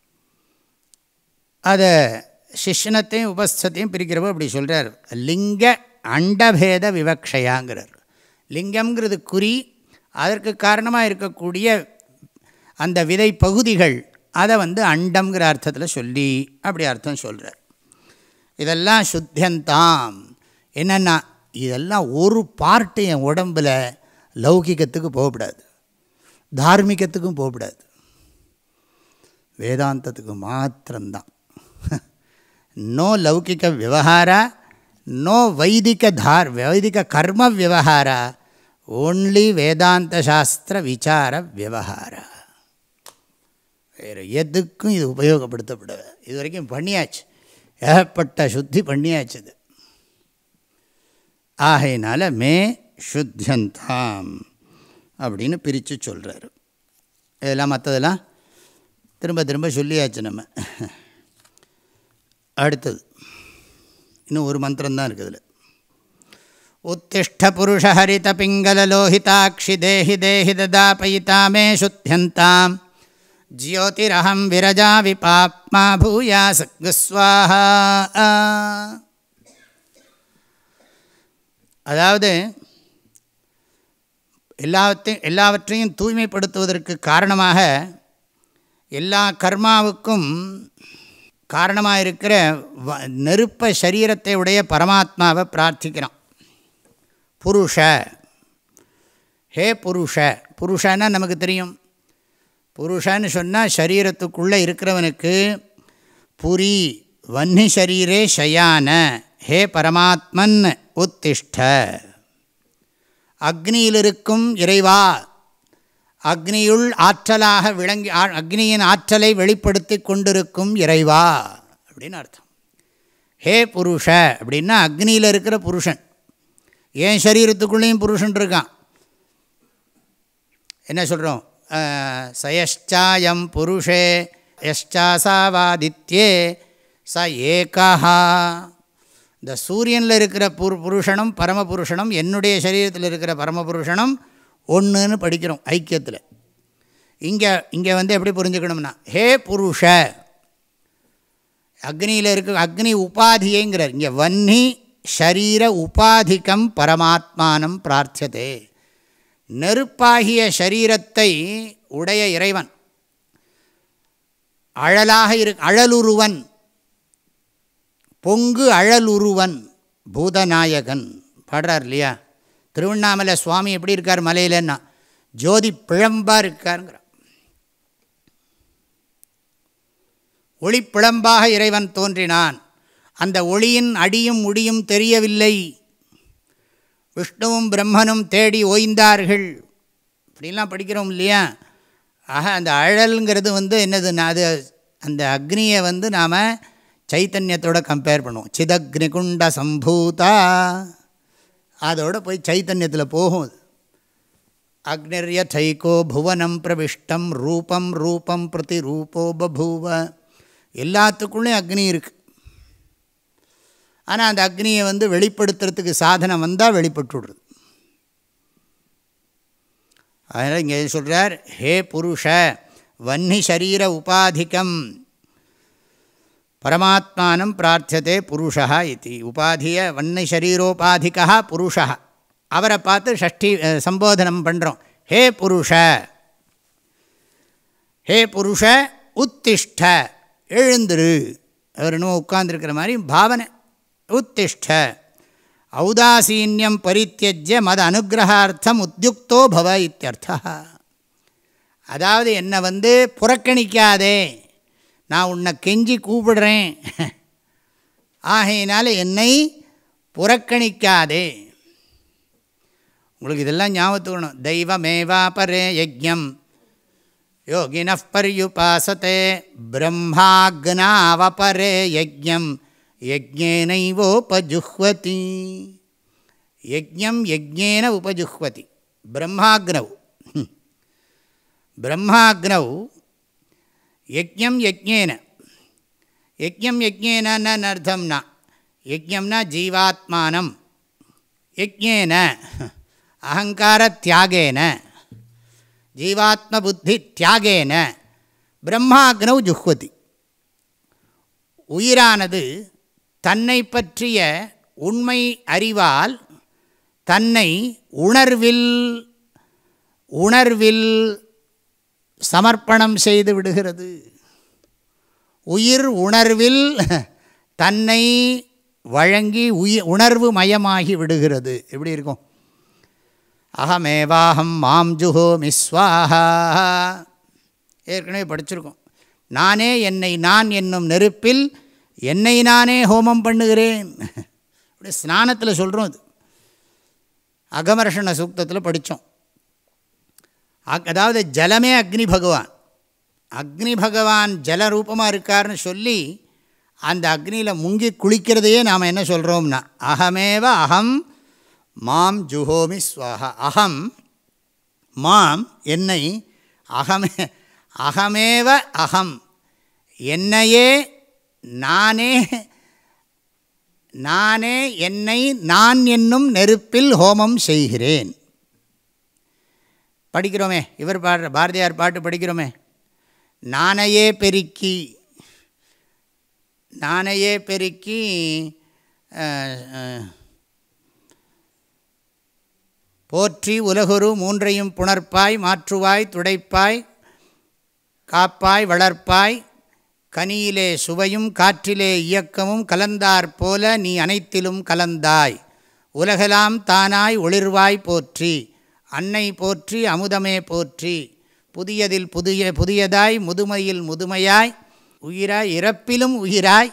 அதை சிஷ்ணத்தையும் உபஸ்தத்தையும் பிரிக்கிறப்போ அப்படி சொல்கிறார். லிங்க அண்டபேத விவக்ஷையாங்கிறார். லிங்கம்ங்கிறது குறி, அதற்கு காரணமாக இருக்கக்கூடிய அந்த விதை பகுதிகள், அதை வந்து அண்டம்ங்கிற அர்த்தத்தில் சொல்லி அப்படி அர்த்தம் சொல்கிறார். இதெல்லாம் சுத்தியந்தாம். என்னென்னா இதெல்லாம் ஒரு பார்ட்டு என் உடம்பில் லௌகிகத்துக்கு போகக்கூடாது, தார்மீகத்துக்கும் போகக்கூடாது, வேதாந்தத்துக்கு மாத்திரம்தான். நோ லௌகிக விவகாரா, நோ வைதிக தார் வைதிக கர்ம விவகாரா, ஓன்லி வேதாந்த சாஸ்திர விசார விவகாரா. வேறு எதுக்கும் இது உபயோகப்படுத்தப்படாது. இது வரைக்கும் பண்ணியாச்சு, ஏகப்பட்ட சுத்தி பண்ணியாச்சு. இது ஆகையினால மே சுத்தியந்தாம் அப்படின்னு பிரித்து சொல்கிறார். இதெல்லாம் மற்றதெல்லாம் திரும்ப திரும்ப சொல்லியாச்சு நம்ம. அடுத்தது இன்னும் ஒரு மந்திரம்தான் இருக்குது. உத்திஷ்ட புருஷ ஹரித பிங்கல லோஹிதாட்சி தேஹி தேஹி ததாபயிதா மே சுத்தியந்தாம் ஜ்யோதிரஹம் விரஜா விபாப்மா பூயா சக்ஸ்வாஹா. அதாவது எல்லாவற்றையும் எல்லாவற்றையும் தூய்மைப்படுத்துவதற்கு காரணமாக, எல்லா கர்மாவுக்கும் காரணமாக இருக்கிற நெருப்ப சரீரத்தை உடைய பரமாத்மாவை பிரார்த்திக்கிறான். புருஷ, ஹே புருஷ. புருஷன்னா நமக்கு தெரியும், புருஷன்னு சொன்னால் சரீரத்துக்குள்ளே இருக்கிறவனுக்கு. புரி வன்னி சரீரே ஷயான, ஹே பரமாத்மன் உத்திஷ்ட. அக்னியில் இருக்கும் இறைவா, அக்னியுள் ஆற்றலாக விளங்கி அக்னியின் ஆற்றலை வெளிப்படுத்தி கொண்டிருக்கும் இறைவா அப்படின்னு அர்த்தம். ஹே புருஷ அப்படின்னா அக்னியில் இருக்கிற புருஷன். ஏன் சரீரத்துக்குள்ளேயும் புருஷன் இருக்கான். என்ன சொல்கிறோம்? சயஷ்சாயம் புருஷே யஷ்சாசாவாதித்யே ச ஏகா. இந்த சூரியனில் இருக்கிற புரு புருஷனும் பரமபுருஷனும் என்னுடைய சரீரத்தில் இருக்கிற பரமபுருஷனும் ஒன்றுன்னு படிக்கிறோம் ஐக்கியத்தில். இங்கே இங்கே வந்து எப்படி புரிஞ்சுக்கணும்னா, ஹே புருஷ, அக்னியில் இருக்க அக்னி உபாதியேங்கிறார். இங்கே வன்னி ஷரீர உபாதிக்கம் பரமாத்மானம் பிரார்த்தியதே. நெருப்பாகிய ஷரீரத்தை உடைய இறைவன், அழலாக இரு அழலுருவன், பொங்கு அழலுருவன், பூதநாயகன் பாடுறார் இல்லையா. திருவண்ணாமலை சுவாமி எப்படி இருக்கார் மலையிலன்னா, ஜோதி பிழம்பாக இருக்காருங்கிறார். ஒளி பிழம்பாக இறைவன் தோன்றினான். அந்த ஒளியின் அடியும் முடியும் தெரியவில்லை. விஷ்ணுவும் பிரம்மனும் தேடி ஓய்ந்தார்கள். இப்படிலாம் படிக்கிறோம் இல்லையா. ஆக அந்த அழல்ங்கிறது வந்து என்னதுன்னா, அது அந்த அக்னியை வந்து நாம் சைத்தன்யத்தோடு கம்பேர் பண்ணுவோம். சிதக்னிகுண்ட சம்பூதா, அதோடு போய் சைத்தன்யத்தில் போகும். அக்னிர்ய தைகோ புவனம் பிரவிஷ்டம் ரூபம் ரூபம் பிரதி ரூபோ பபூவ. எல்லாத்துக்குள்ளேயும் அக்னி இருக்குது. ஆனால் அந்த அக்னியை வந்து வெளிப்படுத்துறதுக்கு சாதனம் வந்தால் வெளிப்பட்டுடுறது. அதனால் இங்கே சொல்கிறார், ஹே புருஷ வன்னி ஷரீர உபாதிக்கம் பரமாத்மானம் பிரார்த்தியதே புருஷா இது. உபாதிய வன்னி ஷரீரோபாதிகா புருஷா. அவரை பார்த்து ஷஷ்டி சம்போதனம் பண்ணுறோம். ஹே புருஷ, ஹே புருஷ உத்திஷ்ட, எழுந்துரு. அவர் இன்னும் உட்கார்ந்துருக்கிற மாதிரி பாவனை. உத்திஷ்ட ஔதாசீன்யம் பரித்தியஜ்ய மத அனுகிரகார்த்தம் உத்யுக்தோ பவ இத்தியர்த்தா. அதாவது என்னை வந்து புறக்கணிக்காதே, நான் உன்னை கெஞ்சி கூப்பிடுறேன், ஆகையினால என்னை புறக்கணிக்காதே. உங்களுக்கு இதெல்லாம் ஞாபகத்துக்கணும். தெய்வமேவா பரே யஜ்ஞம் யோகினஃ பர்யுபாசதே பிரம்மாக்னாவபரே யஜ்ஞம் யஜ்ஞேனைவோபஜுஹ்வதி. யஜ்ஞம் யஜ்ஞேன உபஜுஹ்வதி. பிரம்மாக்னவ் பிரம்மாக்னவ் யஜ்ஞம் யஜ்ஞேன. யஜ்ஞம் யஜ்ஞேன அர்த்தம்னா, யஜ்ஞம்னா ஜீவாத்மானம், யஜ்ஞேன அகங்கார தியாகேன, ஜீவாத்ம புத்தி தியாகேன பிரம்மாக்னவ் ஜுஹ்வதி. உயிரானது தன்னை பற்றிய உண்மை அறிவால் தன்னை உணர்வில் உணர்வில் சமர்ப்பணம் செய்து விடுகிறது. உயிர் உணர்வில் தன்னை வழங்கி உயிர் உணர்வு மயமாகி விடுகிறது. எப்படி இருக்கும்? அகமேவாஹம் மாம் ஜுஹோமி ஸ்வாஹா. ஏற்கனவே படிச்சிருக்கோம். நானே என்னை நான் என்னும் நெருப்பில் என்னை நானே ஹோமம் பண்ணுகிறேன். அப்படி ஸ்நானத்தில் சொல்கிறோம். அது அகமர்ஷண சூக்தத்தில் படித்தோம். அதாவது ஜலமே அக்னி பகவான். அக்னி பகவான் ஜலரூபமாக இருக்கார்னு சொல்லி அந்த அக்னியில் முங்கி குளிக்கிறதையே நாம் என்ன சொல்கிறோம்னா, அகமேவ அகம் மாம் ஜுஹோமி ஸ்வாஹா. அகம் மாம் என்னை, அகமே அகமேவ அகம் என்னையே நானே நானே என்னை நான் என்னும் நெருப்பில் ஹோமம் செய்கிறேன். படிக்கிறோமே, இவர் பாடுற பாரதியார் பாட்டு படிக்கிறோமே, நானையே பெருக்கி நானையே பெருக்கி போற்றி உலகுரு மூன்றையும் புணர்ப்பாய் மாற்றுவாய் துடைப்பாய் காப்பாய் வளர்ப்பாய் கனியிலே சுவையும் காற்றிலே இயக்கமும் கலந்தாற்போல நீ அனைத்திலும் கலந்தாய் உலகெல்லாம் தானாய் ஒளிர்வாய் போற்றி அன்னை போற்றி அமுதமே போற்றி புதியதில் புதிய புதியதாய் முதுமையில் முதுமையாய் உயிராய் இறப்பிலும் உயிராய்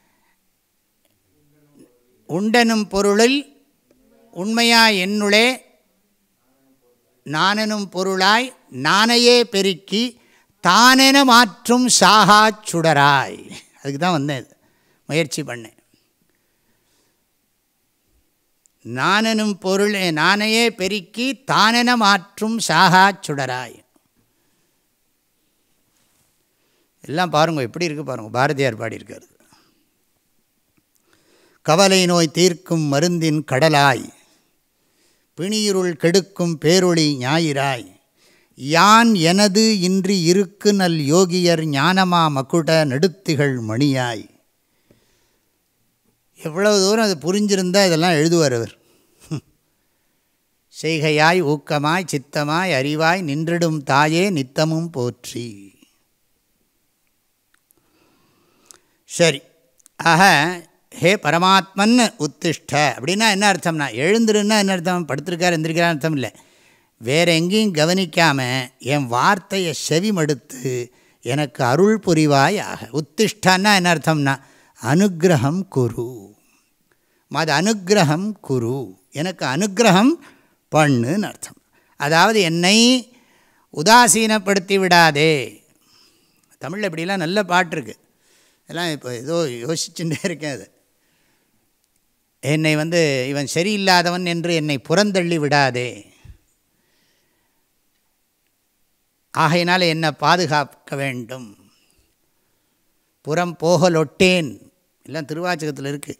உண்டெனும் பொருளில் உண்மையாய் என்னுளே நானெனும் பொருளாய் நானையே பெருக்கி தானென மாற்றும் சாகா சுடராய். அதுக்கு தான் வந்தேன், முயற்சி பண்ணேன். நானெனும் பொருள் நானையே பெருக்கி தானென மாற்றும் சாகா சுடராய். எல்லாம் பாருங்க எப்படி இருக்குது பாருங்க, பாரதியார் பாடியிருக்காரு. கவலை நோய் தீர்க்கும் மருந்தின் கடலாய், பிணியிருள் கெடுக்கும் பேரொளி ஞாயிறாய், யான் எனது இன்றி இருக்கு நல் யோகியர் ஞானமா மகுட நெடுத்திகள் மணியாய். எவ்வளவு தூரம் அது புரிஞ்சிருந்தால் இதெல்லாம் எழுதுவார் அவர். செய்கையாய் ஊக்கமாய் சித்தமாய் அறிவாய் நின்றிடும் தாயே நித்தமும் போற்றி. சரி, ஆக ஹே பரமாத்மன் உத்திஷ்ட அப்படின்னா என்ன அர்த்தம்னா, எழுந்துருன்னா என்ன அர்த்தம், படுத்திருக்கார் எந்திரிக்கிறார் அர்த்தம் இல்லை. வேறு எங்கேயும் கவனிக்காமல் என் வார்த்தையை செவிமடுத்து எனக்கு அருள் புரிவாய் ஆக. உத்திஷ்டான்னா என்ன அர்த்தம்னா அனுக்கிரகம் குரு, மது அனுக்கிரகம் குரு, எனக்கு அனுக்கிரகம் பண்ணுன்னு அர்த்தம். அதாவது என்னை உதாசீனப்படுத்தி விடாதே. தமிழில் இப்படிலாம் நல்ல பாட்டு இருக்குது, எல்லாம் இப்போ ஏதோ யோசிச்சுட்டே இருக்கேன். அது என்னை வந்து இவன் சரியில்லாதவன் என்று என்னை புறந்தள்ளி விடாதே, ஆகையினால் என்னை பாதுகாக்க வேண்டும், புறம் போகலொட்டேன், எல்லாம் திருவாச்சகத்தில் இருக்குது.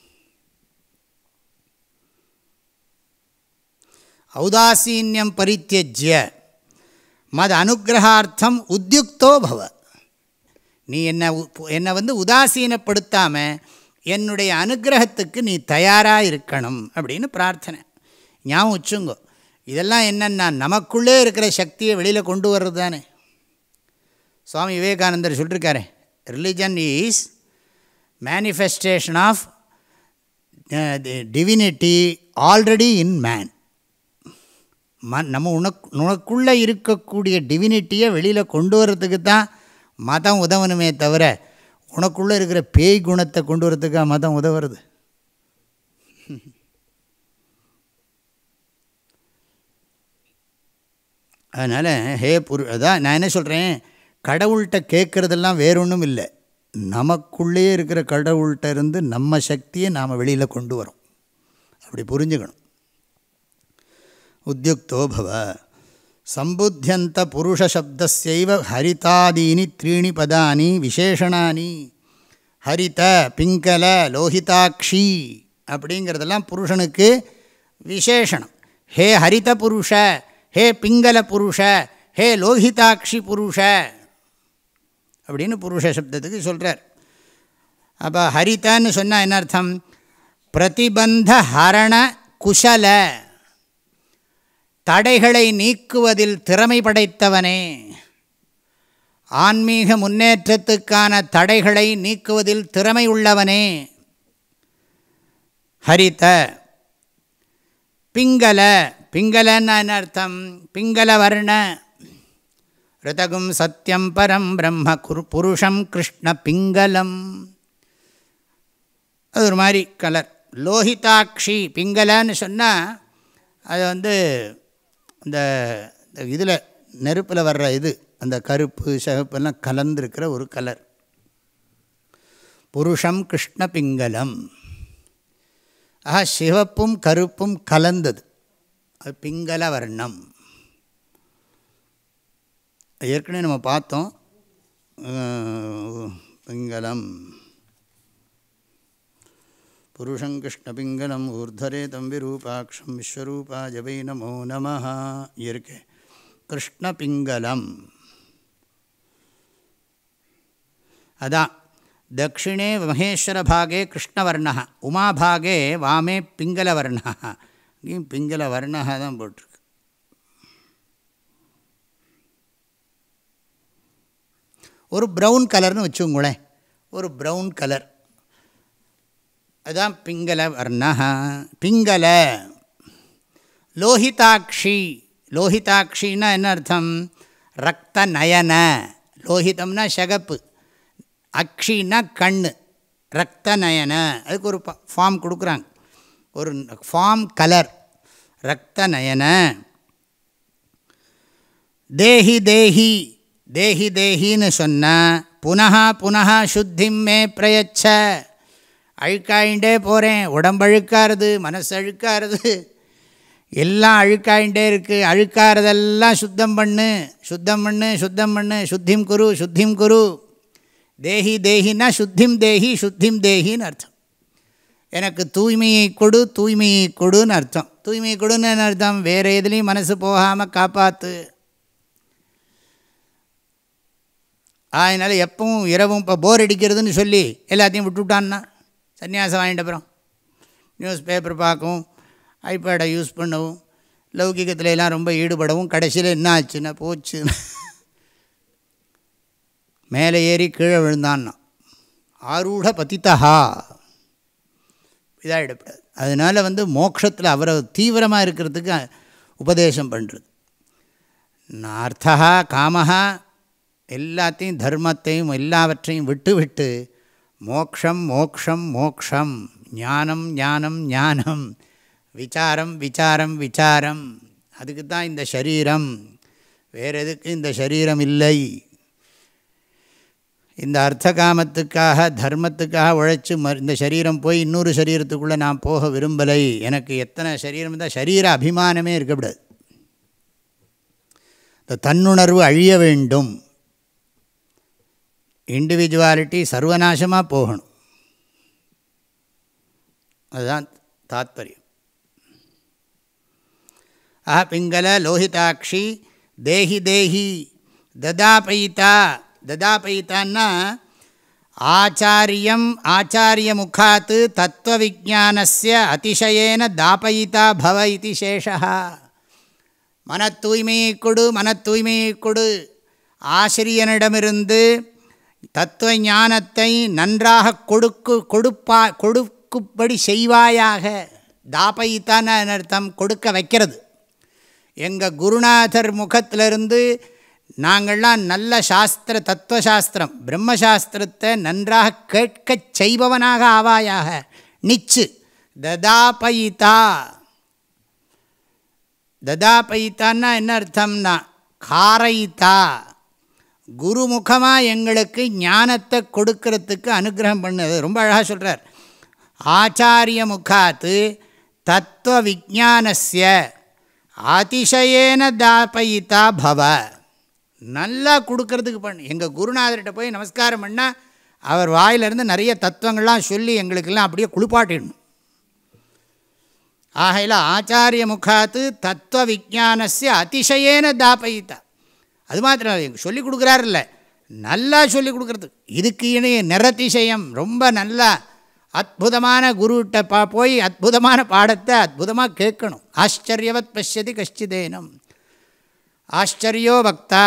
ஔதாசீன்யம் பரித்தியஜ்ய மது அனுக்கிரகார்த்தம் உத்யுக்தோ பவ. நீ என்னை என்னை வந்து உதாசீனப்படுத்தாமல் என்னுடைய அனுக்கிரகத்துக்கு நீ தயாராக இருக்கணும் அப்படின்னு பிரார்த்தனை. ஞாபகம் வச்சுங்கோ, இதெல்லாம் என்னென்னா நமக்குள்ளே இருக்கிற சக்தியை வெளியில் கொண்டு வர்றது தானே. சுவாமி விவேகானந்தர் சொல்லியிருக்காரு, religion is manifestation of divinity already in man. ம நம்ம உனக்கு உனக்குள்ளே இருக்கக்கூடிய டிவினிட்டியை வெளியில் கொண்டு வர்றதுக்கு தான் மதம் உதவணுமே தவிர, உனக்குள்ளே இருக்கிற பேய் குணத்தை கொண்டு வரதுக்காக மதம் உதவுறது. அதனால் ஹே புரு அதான் நான் என்ன சொல்கிறேன், கடவுள்கிட்ட கேட்குறதெல்லாம் வேறொன்றும் இல்லை, நமக்குள்ளே இருக்கிற கடவுள்கிட்ட இருந்து நம்ம சக்தியை நாம் வெளியில் கொண்டு வரோம். அப்படி புரிஞ்சுக்கணும். உத்யுக்தோ பவ சம்புத்தியந்த புருஷசப்தஸ்யைவ ஹரிதாதீனி த்ரீணி பதானி விசேஷணானி. ஹரித பிங்கல லோஹிதாட்சி அப்படிங்கிறதெல்லாம் புருஷனுக்கு விசேஷணம். ஹே ஹரித புருஷ, ஹே பிங்கல புருஷ, ஹே லோஹிதாட்சி புருஷ அப்படின்னு புருஷ சப்தத்துக்கு சொல்கிறார். அப்போ ஹரிதன்னு சொன்னால் என்ன அர்த்தம், பிரதிபந்த ஹரண குஷல, தடைகளை நீக்குவதில் திறமை படைத்தவனே, ஆன்மீக முன்னேற்றத்துக்கான தடைகளை நீக்குவதில் திறமை உள்ளவனே ஹரித. பிங்கல, பிங்கலன்னா என்ன அர்த்தம், பிங்கல வர்ண, ரிதகும் சத்யம் பரம் பிரம்ம குரு புருஷம் கிருஷ்ண பிங்கலம், அது ஒரு மாதிரி கலர். லோஹிதாட்சி பிங்கலன்னு சொன்னால் அது வந்து இந்த இதில் நெருப்பில் வர்ற இது, அந்த கருப்பு சிவப்பெல்லாம் கலந்துருக்கிற ஒரு கலர். புருஷம் கிருஷ்ண பிங்கலம், ஆஹா சிவப்பும் கருப்பும் கலந்தது, அது பிங்கல வர்ணம். ஏற்கனவே நம்ம பார்த்தோம். பிங்கலம் புருஷம் கிருஷ்ண பிங்கலம் ஊர்தரே தம்பி ரூபாட்சம் விஸ்வரூபா ஜபை நமோ நமஹ இருக்கு. கிருஷ்ண பிங்கலம் அதான். தட்சிணே மகேஸ்வர பாகே கிருஷ்ணவர்ணா, உமாபாகே வாமே பிங்கலவர்ணா. இங்கேயும் பிங்கலவர்ணா தான் போட்டிருக்கு. ஒரு ப்ரௌன் கலர்னு வச்சுங்களேன், ஒரு ப்ரௌன் கலர், அதுதான் பிங்கல வர்ணா. பிங்கல லோஹிதாட்சி, லோஹிதாட்சின்னா என்ன அர்த்தம், ரக்த நயன. லோஹிதம்னா சகப்பு, அக்ஷின்னா கண், ரக்த நயன, அதுக்கு ஒரு ஃபார்ம் கொடுக்குறாங்க, ஒரு ஃபார்ம் கலர், ரக்த நயன. தேஹி தேஹி, தேஹி தேஹின்னு சொன்னால் புனः புனः சுத்திம் மே பிரயச்ச. அழுக்காயிண்டே போகிறேன், உடம்பு அழுக்காருது, மனசு அழுக்காருது, எல்லாம் அழுக்காயிண்டே இருக்குது, அழுக்காரதெல்லாம் சுத்தம் பண்ணு, சுத்தம் பண்ணு, சுத்தம் பண்ணு, சுத்திம் குரு, சுத்திம் குரு. தேஹி தேஹின்னா சுத்திம் தேஹி, சுத்திம் தேஹின்னு அர்த்தம். எனக்கு தூய்மையை கொடு தூய்மையை கொடுன்னு அர்த்தம். தூய்மையை கொடுன்னு என்ன அர்த்தம்? வேறு எதுலேயும் மனசு போகாமல் காப்பாற்று. அதனால் எப்பவும் இரவும் இப்போ போர் அடிக்கிறதுன்னு சொல்லி எல்லாத்தையும் விட்டுவிட்டான்னா சன்னியாசம் வாங்கிட்ட அப்புறம் நியூஸ் பேப்பர் பார்க்கவும் ஐபேடை யூஸ் பண்ணவும் லௌகிகத்துல எல்லாம் ரொம்ப ஈடுபடவும் கடைசியில் என்ன ஆச்சுன்னா போச்சு மேலே ஏறி கீழே விழுந்தான்னா ஆரூட பதித்தஹா இதாகிடப்படாது. அதனால் வந்து மோட்சத்தில் அவரை தீவிரமாக இருக்கிறதுக்கு உபதேசம் பண்ணுறது. அர்த்தா காமஹா எல்லாத்தையும் தர்மத்தையும் எல்லாவற்றையும் விட்டு விட்டு மோக்ஷம் மோக்ஷம் மோக்ஷம் ஞானம் ஞானம் ஞானம் விசாரம் விசாரம் விசாரம். அதுக்கு தான் இந்த சரீரம், வேறு எதுக்கு இந்த சரீரம் இல்லை. இந்த அர்த்த காமத்துக்காக தர்மத்துக்காக உழைச்சி ம இந்த சரீரம் போய் இன்னொரு சரீரத்துக்குள்ளே நான் போக விரும்பலை. எனக்கு எத்தனை சரீரம் இருந்தால் சரீர அபிமானமே இருக்கக்கூடாது. இந்த தன்னுணர்வு அழிய வேண்டும். இண்டிவிஜுவாலிட்டி சர்வநாசமாக போகணும். அதுதான் தாத்பரியம். ஆஹா பிங்கல லோஹிதாட்சி தேஹி தேஹி ததாபயிதா. ததாபயிதான்னா ஆச்சாரியம் ஆச்சாரிய முகாத் தத்துவ விஜானஸ்ய அதிசயேன தாபயிதா பவ இதி சேஷா. மன தூய்மையை கொடு மன தூய்மையை கொடு. ஆசிரியனிடமிருந்து தத்துவ ஞானத்தை நன்றாக கொடுக்கு கொடுப்பா கொடுக்கும்படி செய்வாயாக. தாபயித்தான்னு அர்த்தம் கொடுக்க வைக்கிறது. எங்கள் குருநாதர் முகத்திலிருந்து நாங்கள்லாம் நல்ல சாஸ்திர தத்துவசாஸ்திரம் பிரம்மசாஸ்திரத்தை நன்றாக கேட்கச் செய்பவனாக ஆவாயாக. நிச்சு ததாபயிதா. ததாபயித்தான்னா என்ன அர்த்தம்னா காரயிதா. குருமுகமாக எங்களுக்கு ஞானத்தை கொடுக்கறதுக்கு அனுகிரகம் பண்ணுது. ரொம்ப அழகாக சொல்கிறார். ஆச்சாரிய முகாத்து தத்துவ விஜானஸ்ய அதிசயேன தாபயிதா பவ. நல்லா கொடுக்கறதுக்கு பண்ணு. எங்கள் குருநாதர்கிட்ட போய் நமஸ்காரம் பண்ணால் அவர் வாயிலிருந்து நிறைய தத்துவங்கள்லாம் சொல்லி எங்களுக்கெல்லாம் அப்படியே குளிப்பாட்டிடணும். ஆகையில் ஆச்சாரிய முகாத்து தத்துவ விஜானஸ்ய அதிசயேன தாபயிதா. அது மாத்திரம் சொல்லிக் கொடுக்குறாருல்ல, நல்லா சொல்லிக் கொடுக்குறது. இதுக்கு இணைய நிரதிசயம். ரொம்ப நல்லா அற்புதமான குருகிட்ட பா போய் அற்புதமான பாடத்தை அற்புதமாக கேட்கணும். ஆச்சரியவத் பஷ்யதி கஷ்டிதேனம். ஆச்சரியோ வக்தா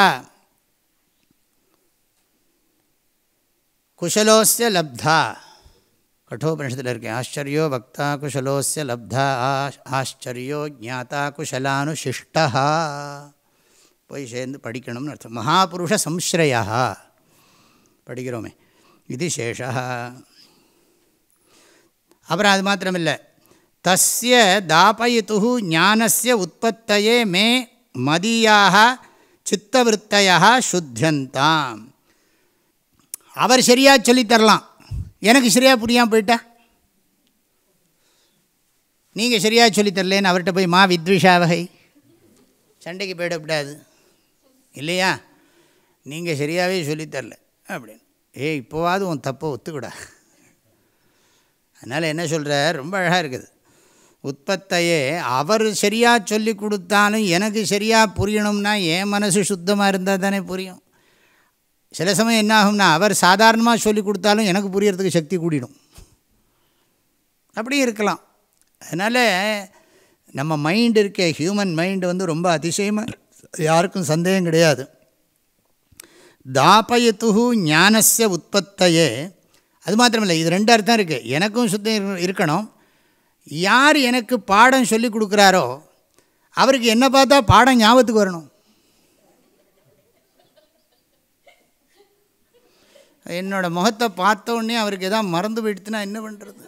குஷலோஸ்ய லப்தா. கட்டோபனிஷத்தில் இருக்கேன். ஆச்சரியோ வக்தா குஷலோஸ்ய லப்தா ஆச்சரியோ ஜாதா குஷலானுசிஷ்டா. போய் சேர்ந்து படிக்கணும்னு அர்த்தம். மகாபுருஷ சம்ஸ்ரயா படிக்கிறோமே இது சேஷா. அப்புறம் அது மாத்திரமில்லை. தஸ்ய தாபயித்து ஞானஸ்ய உற்பத்தயே மே மதியாக சித்தவருத்தையா சுத்தியந்தாம். அவர் சரியாக சொல்லித்தரலாம், எனக்கு சரியாக புரியாமல் போயிட்டா. நீங்கள் சரியாக சொல்லித்தரலேன்னு அவர்கிட்ட போய் மா வித்விஷா வகை சண்டைக்கு போயிடக்கூடாது இல்லையா. நீங்கள் சரியாகவே சொல்லித்தரல அப்படின்னு ஏ இப்போவாது உன் தப்பை ஒத்துக்கூடா. அதனால் என்ன சொல்கிறார், ரொம்ப அழகாக இருக்குது. உற்பத்தையே அவர் சரியாக சொல்லி கொடுத்தாலும் எனக்கு சரியாக புரியணும்னா என் மனசு சுத்தமாக இருந்தால் தானே புரியும். சில சமயம் என்ன ஆகும்னா அவர் சாதாரணமாக சொல்லி கொடுத்தாலும் எனக்கு புரியறதுக்கு சக்தி கூடிடும். அப்படியும் இருக்கலாம். அதனால் நம்ம மைண்டு இருக்கே, ஹியூமன் மைண்டு வந்து ரொம்ப அதிசயமாக, யாருக்கும் சந்தேகம் கிடையாது. தாபயத்து ஞானஸ்ய உற்பத்தையே. அது மாத்திரமில்லை, இது ரெண்டு அர்த்தம் இருக்குது. எனக்கும் சுத்தம் இருக்கணும். யார் எனக்கு பாடம் சொல்லி கொடுக்குறாரோ அவருக்கு என்ன பார்த்தா பாடம் ஞாபகத்துக்கு வரணும். என்னோடய முகத்தை பார்த்த உடனே அவருக்கு எதாவது மறந்து போயிடுத்துனா என்ன பண்ணுறது?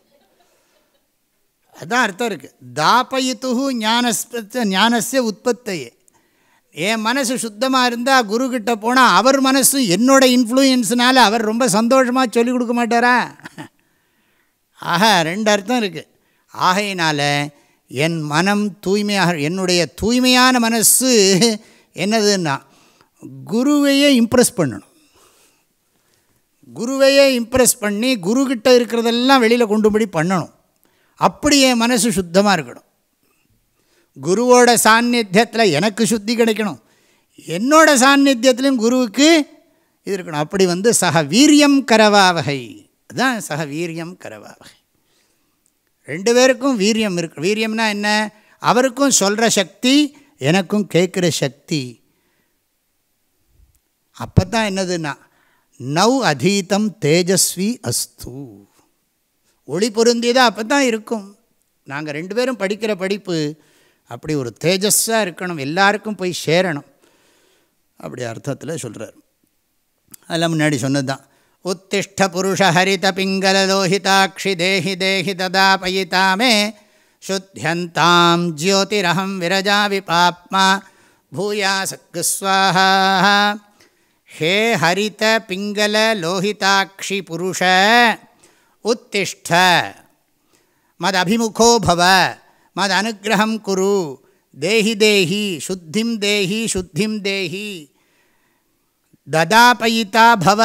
அதுதான் அர்த்தம் இருக்குது. தாபயித்து ஞானஸ்ப ஞானஸ்ய உற்பத்தையே. என் மனசு சுத்தமாக இருந்தால் குருக்கிட்ட போனால் அவர் மனசு என்னோட இன்ஃப்ளூயன்ஸ்னால் அவர் ரொம்ப சந்தோஷமாக சொல்லிக் கொடுக்க மாட்டாரா? ஆக ரெண்டு அர்த்தம் இருக்குது. ஆகையினால் என் மனம் தூய்மையாக, என்னுடைய தூய்மையான மனசு என்னதுன்னா குருவையே இம்ப்ரெஸ் பண்ணணும். குருவையே இம்ப்ரெஸ் பண்ணி குருக்கிட்ட இருக்கிறதெல்லாம் வெளியில் கொண்டுபடி பண்ணணும். அப்படி என் மனசு சுத்தமாக இருக்கணும். குருவோட சாநித்தியத்தில் எனக்கு சுத்தி கிடைக்கணும், என்னோட சாநித்தியத்திலையும் குருவுக்கு இது இருக்கணும். அப்படி வந்து சக வீரியம் கரவாவகை, அதுதான் சக வீரியம் கரவாவகை. ரெண்டு பேருக்கும் வீரியம் இருக்கு. வீரியம்னா என்ன? அவருக்கும் சொல்கிற சக்தி, எனக்கும் கேட்குற சக்தி. அப்போ தான் என்னதுன்னா நவ் அதீதம் தேஜஸ்வி அஸ்து, ஒளி பொருந்தியதாக அப்போ தான் இருக்கும். நாங்கள் ரெண்டு பேரும் படிக்கிற படிப்பு அப்படி ஒரு தேஜஸ்ஸாக இருக்கணும், எல்லாருக்கும் போய் சேரணும். அப்படி அர்த்தத்தில் சொல்கிறார். அதெல்லாம் முன்னாடி சொன்னது தான். உத்திஷ்ட புருஷ ஹரித பிங்கல லோஹிதாட்சி தேஹி தேஹி ததா பயிதாமே சுத்தியந்தாம் ஜோதிரஹம் விரஜா விபாப்மா பூயா சக்குஸ்வாஹா. ஹே ஹரித பிங்கல லோஹிதாட்சி புருஷ உத்திஷ்ட மத் அபிமுகோ பவ மத் அனுகிரகம் குரு தேஹி தேஹி சுத்திம் தேஹி சுத்திம் தேஹி ததாபயிதா பவ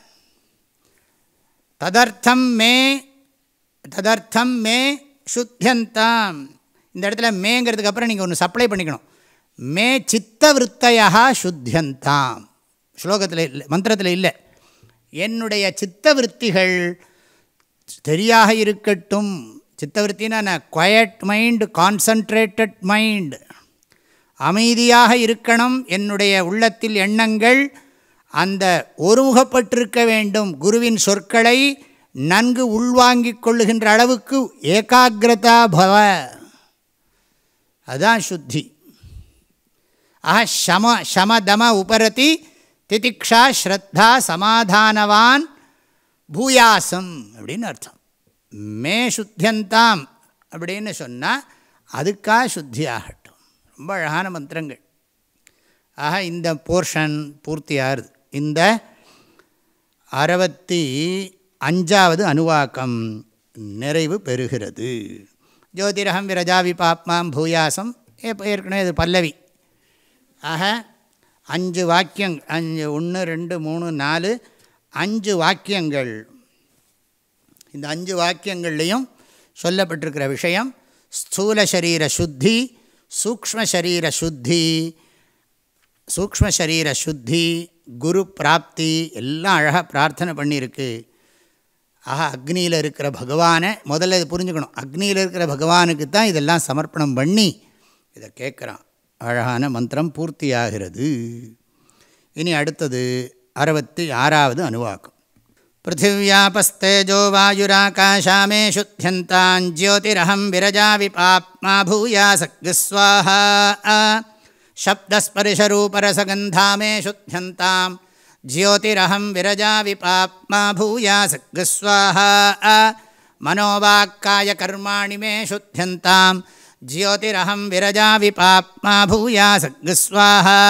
ததர்த்தம் மே ததர்த்தம் மே சுத்தியந்தாம். இந்த இடத்துல மேங்கிறதுக்கு அப்புறம் நீங்கள் ஒன்று சப்ளை பண்ணிக்கணும். மே சித்தவிருத்தையா சுத்தியந்தாம். ஸ்லோகத்தில் இல்லை, மந்திரத்தில் இல்லை. என்னுடைய சித்தவிருத்திகள் சரியாக இருக்கட்டும். சித்தவிருத்தினா நான் குவயட் மைண்டு, கான்சன்ட்ரேட்டட் மைண்டு, அமைதியாக இருக்கணும். என்னுடைய உள்ளத்தில் எண்ணங்கள் அந்த ஒருமுகப்பட்டிருக்க வேண்டும். குருவின் சொற்களை நன்கு உள்வாங்கிக் கொள்ளுகின்ற அளவுக்கு ஏகாகிரதா பவ, அதுதான் சுத்தி. ஆஹா சம சமதம உபரதி திதிக்ஷா ஸ்ரத்தா சமாதானவான் பூயாசம் அப்படின்னு அர்த்தம். மே சுத்தியந்தாம் அப்படின்னு சொன்னால் அதுக்காக சுத்தி ஆகட்டும். ரொம்ப அழகான மந்திரங்கள். ஆக இந்த போர்ஷன் பூர்த்தி ஆகுது. இந்த அறுபத்தி அஞ்சாவது அணுவாக்கம் நிறைவு பெறுகிறது. ஜோதிரகம் விரஜா விபாப்மாம் பூயாசம் ஏற்கனவே இது பல்லவி. ஆக அஞ்சு வாக்கியம், அஞ்சு ஒன்று ரெண்டு மூணு நாலு அஞ்சு வாக்கியங்கள். இந்த அஞ்சு வாக்கியங்கள்லேயும் சொல்லப்பட்டிருக்கிற விஷயம் ஸ்தூல சரீர சுத்தி, சூக்ஷ்ம சரீர சுத்தி, சூக்ஷ்ம சரீர சுத்தி, குரு பிராப்தி எல்லாம் அழகாக பிரார்த்தனை பண்ணியிருக்கு. ஆஹா அக்னியில் இருக்கிற பகவானை முதல்ல இது புரிஞ்சுக்கணும். அக்னியில் இருக்கிற பகவானுக்கு தான் இதெல்லாம் சமர்ப்பணம் பண்ணி இதை கேட்குறான். அழகான மந்திரம் பூர்த்தியாகிறது. இனி அடுத்தது அறுபத்தி ஆறாவது அணுவாக்கம். பிருத்திவியாபஸ்தேஜோ வாயுராகாஷாமே சுத்தியந்தான் ஜோதிரஹம் விரஜா விபாப்மா பூயா சக்ஸ்வாஹா. சப்தஸ்பரிஷரூபரசகந்தாமே சுத்தியந்தாம் ஜோதிரஹம் விரஜா விபாப்மா பூயா சக்ஸ்வாஹா. மனோவாக்காய கர்மாணி மே சுத்தியந்தாம் ஜோதிரஹம் விரஜா விபாப்மா பூயா சக்ஸ்வாஹா.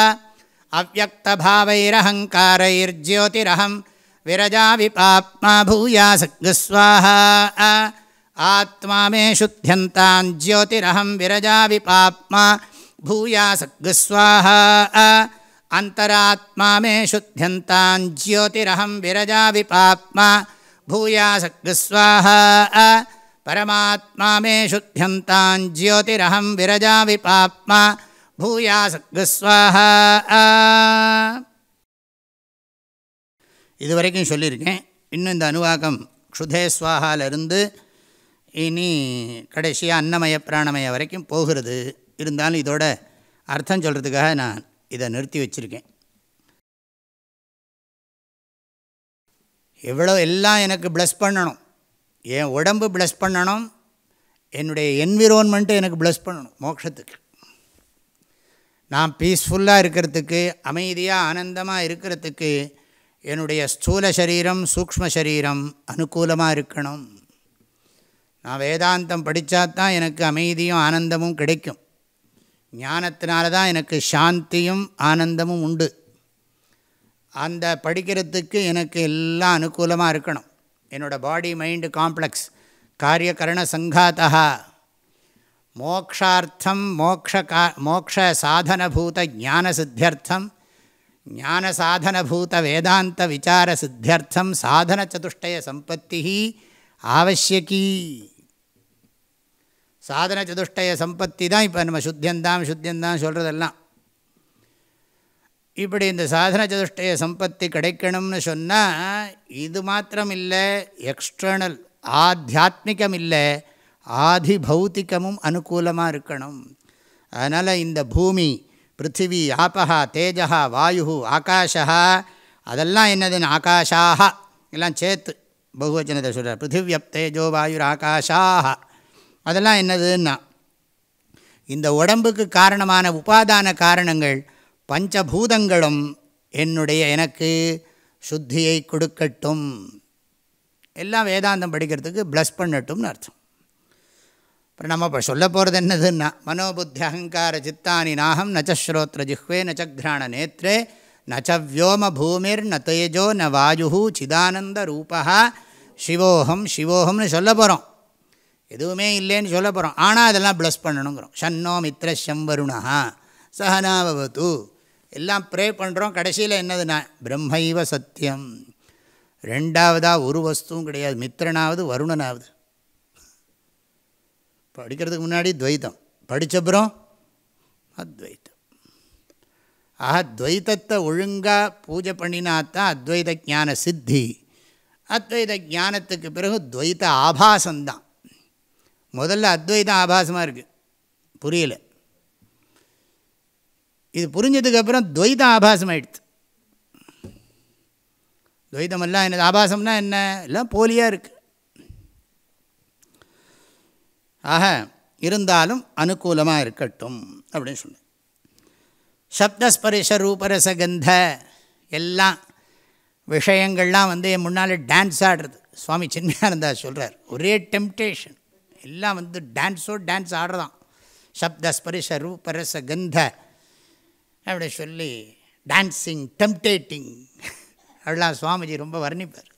அவ்யக்தபாவைரஹங்காரைர்ஜோதிரஹம் விரஜா விபாப்மா பூயா சக்ஸ்வாஹா. ஆத்மா மே சுத்தியந்தான் ஜோதிரஹம் விரஜா விபாப்மா பூயா சக்ஸ்வாஹா. அந்தராத்மா மே சுத்தியந்தான் ஜோதிரஹம் விரஜா விபாப்மா பூயா சக்ஸ்வாஹா. பரமாத்மா மே சுத்தியந்தான் ஜோதிரஹம் விரஜா விபாப்மா பூயா சக்ஸ்வாஹா. இதுவரைக்கும் சொல்லியிருக்கேன். இன்னும் இந்த அணுவாக்கம் க்ஷுதே ஸ்வாஹாலிருந்து இனி கடைசியாக அன்னமய பிராணமய வரைக்கும் போகிறது. இருந்தாலும் இதோட அர்த்தம் சொல்கிறதுக்காக நான் இதை நிறுத்தி வச்சுருக்கேன். எவ்வளோ எல்லாம் எனக்கு ப்ளஸ் பண்ணணும், என் உடம்பு ப்ளஸ் பண்ணணும், என்னுடைய என்விரோன்மெண்ட்டு எனக்கு ப்ளஸ் பண்ணணும். மோட்சத்துக்கு நான் பீஸ்ஃபுல்லாக இருக்கிறதுக்கு, அமைதியாக ஆனந்தமாக இருக்கிறதுக்கு என்னுடைய ஸ்தூல சரீரம் சூக்ஷ்ம சரீரம் அனுகூலமாக இருக்கணும். நான் வேதாந்தம் படித்தாத்தான் எனக்கு அமைதியும் ஆனந்தமும் கிடைக்கும். ஞானத்தினால தான் எனக்கு சாந்தியும் ஆனந்தமும் உண்டு. அந்த படிக்கிறதுக்கு எனக்கு எல்லாம் அனுகூலமாக இருக்கணும். என்னோடய பாடி மைண்டு காம்ப்ளெக்ஸ் காரியகரண சங்காத்தா மோக்ஷார்த்தம் மோக்ஷ கா மோக்ஷ சாதனபூத ஞான சித்தியர்த்தம் ஞான சாதனபூத வேதாந்த விசார சித்தியர்த்தம் சாதன சதுஷ்டய சம்பத்தி ஆவசியகி. சாதன சதுஷ்டய சம்பத்தி தான் இப்போ நம்ம சுத்தியந்தாம் சுத்தியந்தாம் சொல்கிறதெல்லாம். இப்படி இந்த சாதன சதுஷ்டய சம்பத்தி கிடைக்கணும்னு சொன்னால் இது மாத்திரம் இல்லை, எக்ஸ்டர்னல் ஆத்தியாத்மிகம் இல்லை, ஆதி பௌத்திகமும் அனுகூலமாக இருக்கணும். அதனால் இந்த பூமி, பிருத்திவி, ஆபஹா, தேஜா, வாயு, ஆகாஷா, அதெல்லாம் என்னதுன்னு ஆகாஷாக எல்லாம் சேர்த்து பகுவச்சனத்தை சொல்கிறார். பிருத்திவியப் தேஜோ வாயுர் ஆகாஷாக, அதெல்லாம் என்னதுன்னா இந்த உடம்புக்கு காரணமான உபாதான காரணங்கள் பஞ்சபூதங்களும் என்னுடைய எனக்கு சுத்தியை கொடுக்கட்டும், எல்லாம் வேதாந்தம் படிக்கிறதுக்கு ப்ளஸ் பண்ணட்டும்னு அர்த்தம். அப்புறம் நம்ம இப்போ சொல்ல போகிறது என்னதுன்னா மனோபுத்தி அகங்கார சித்தானி நாகம் நச்ச ஸ்ரோத்ர ஜிஹ்வே நச்ச கிராண நேத்ரே நச்ச வியோம பூமிர் ந தேஜோ ந வாயு சிதானந்த ரூபா சிவோகம் சிவோகம்னு சொல்ல போகிறோம். எதுவுமே இல்லைன்னு சொல்ல போகிறோம். ஆனால் அதெல்லாம் ப்ளஸ் பண்ணணுங்கிறோம். ஷன்னோ மித்ரஷம் வருணா சஹனாவது எல்லாம் ப்ரே பண்ணுறோம். கடைசியில் என்னதுன்னா பிரம்மைவ சத்தியம். ரெண்டாவதாக ஒரு வஸ்துவும் கிடையாது, மித்திரனாவது வருணனாவது. படிக்கிறதுக்கு முன்னாடி துவைத்தம், படித்தப்புறம் அத்வைத்தம். ஆக துவைத்தத்தை ஒழுங்காக பூஜை பண்ணினாத்தான் அத்வைத ஞான சித்தி. அத்வைத ஞானத்துக்கு பிறகு துவைத்த ஆபாசம்தான். முதல்ல அத்வைதம் ஆபாசமாக இருக்குது, புரியல. இது புரிஞ்சதுக்கப்புறம் துவைதம் ஆபாசம் ஆகிடுது. துவைதமெல்லாம் என்ன, ஆபாசம்னா என்ன, எல்லாம் போலியாக இருக்குது. ஆக இருந்தாலும் அனுகூலமாக இருக்கட்டும் அப்படின்னு சொன்னேன். சப்தஸ்பரிச ரூபரசகந்த எல்லாம் விஷயங்கள்லாம் வந்து என் முன்னால் டான்ஸ் ஆடுறது. சுவாமி சின்மயானந்தா சொல்கிறார், ஒரே டெம்டேஷன், எல்லாம் வந்து டான்ஸோ டான்ஸ் ஆடுறதான். சப்தஸ்பரிச ரூபரசகந்த அப்படி சொல்லி டான்ஸிங் டெம்டேட்டிங் அப்படிலாம் சுவாமிஜி ரொம்ப வர்ணிப்பார்.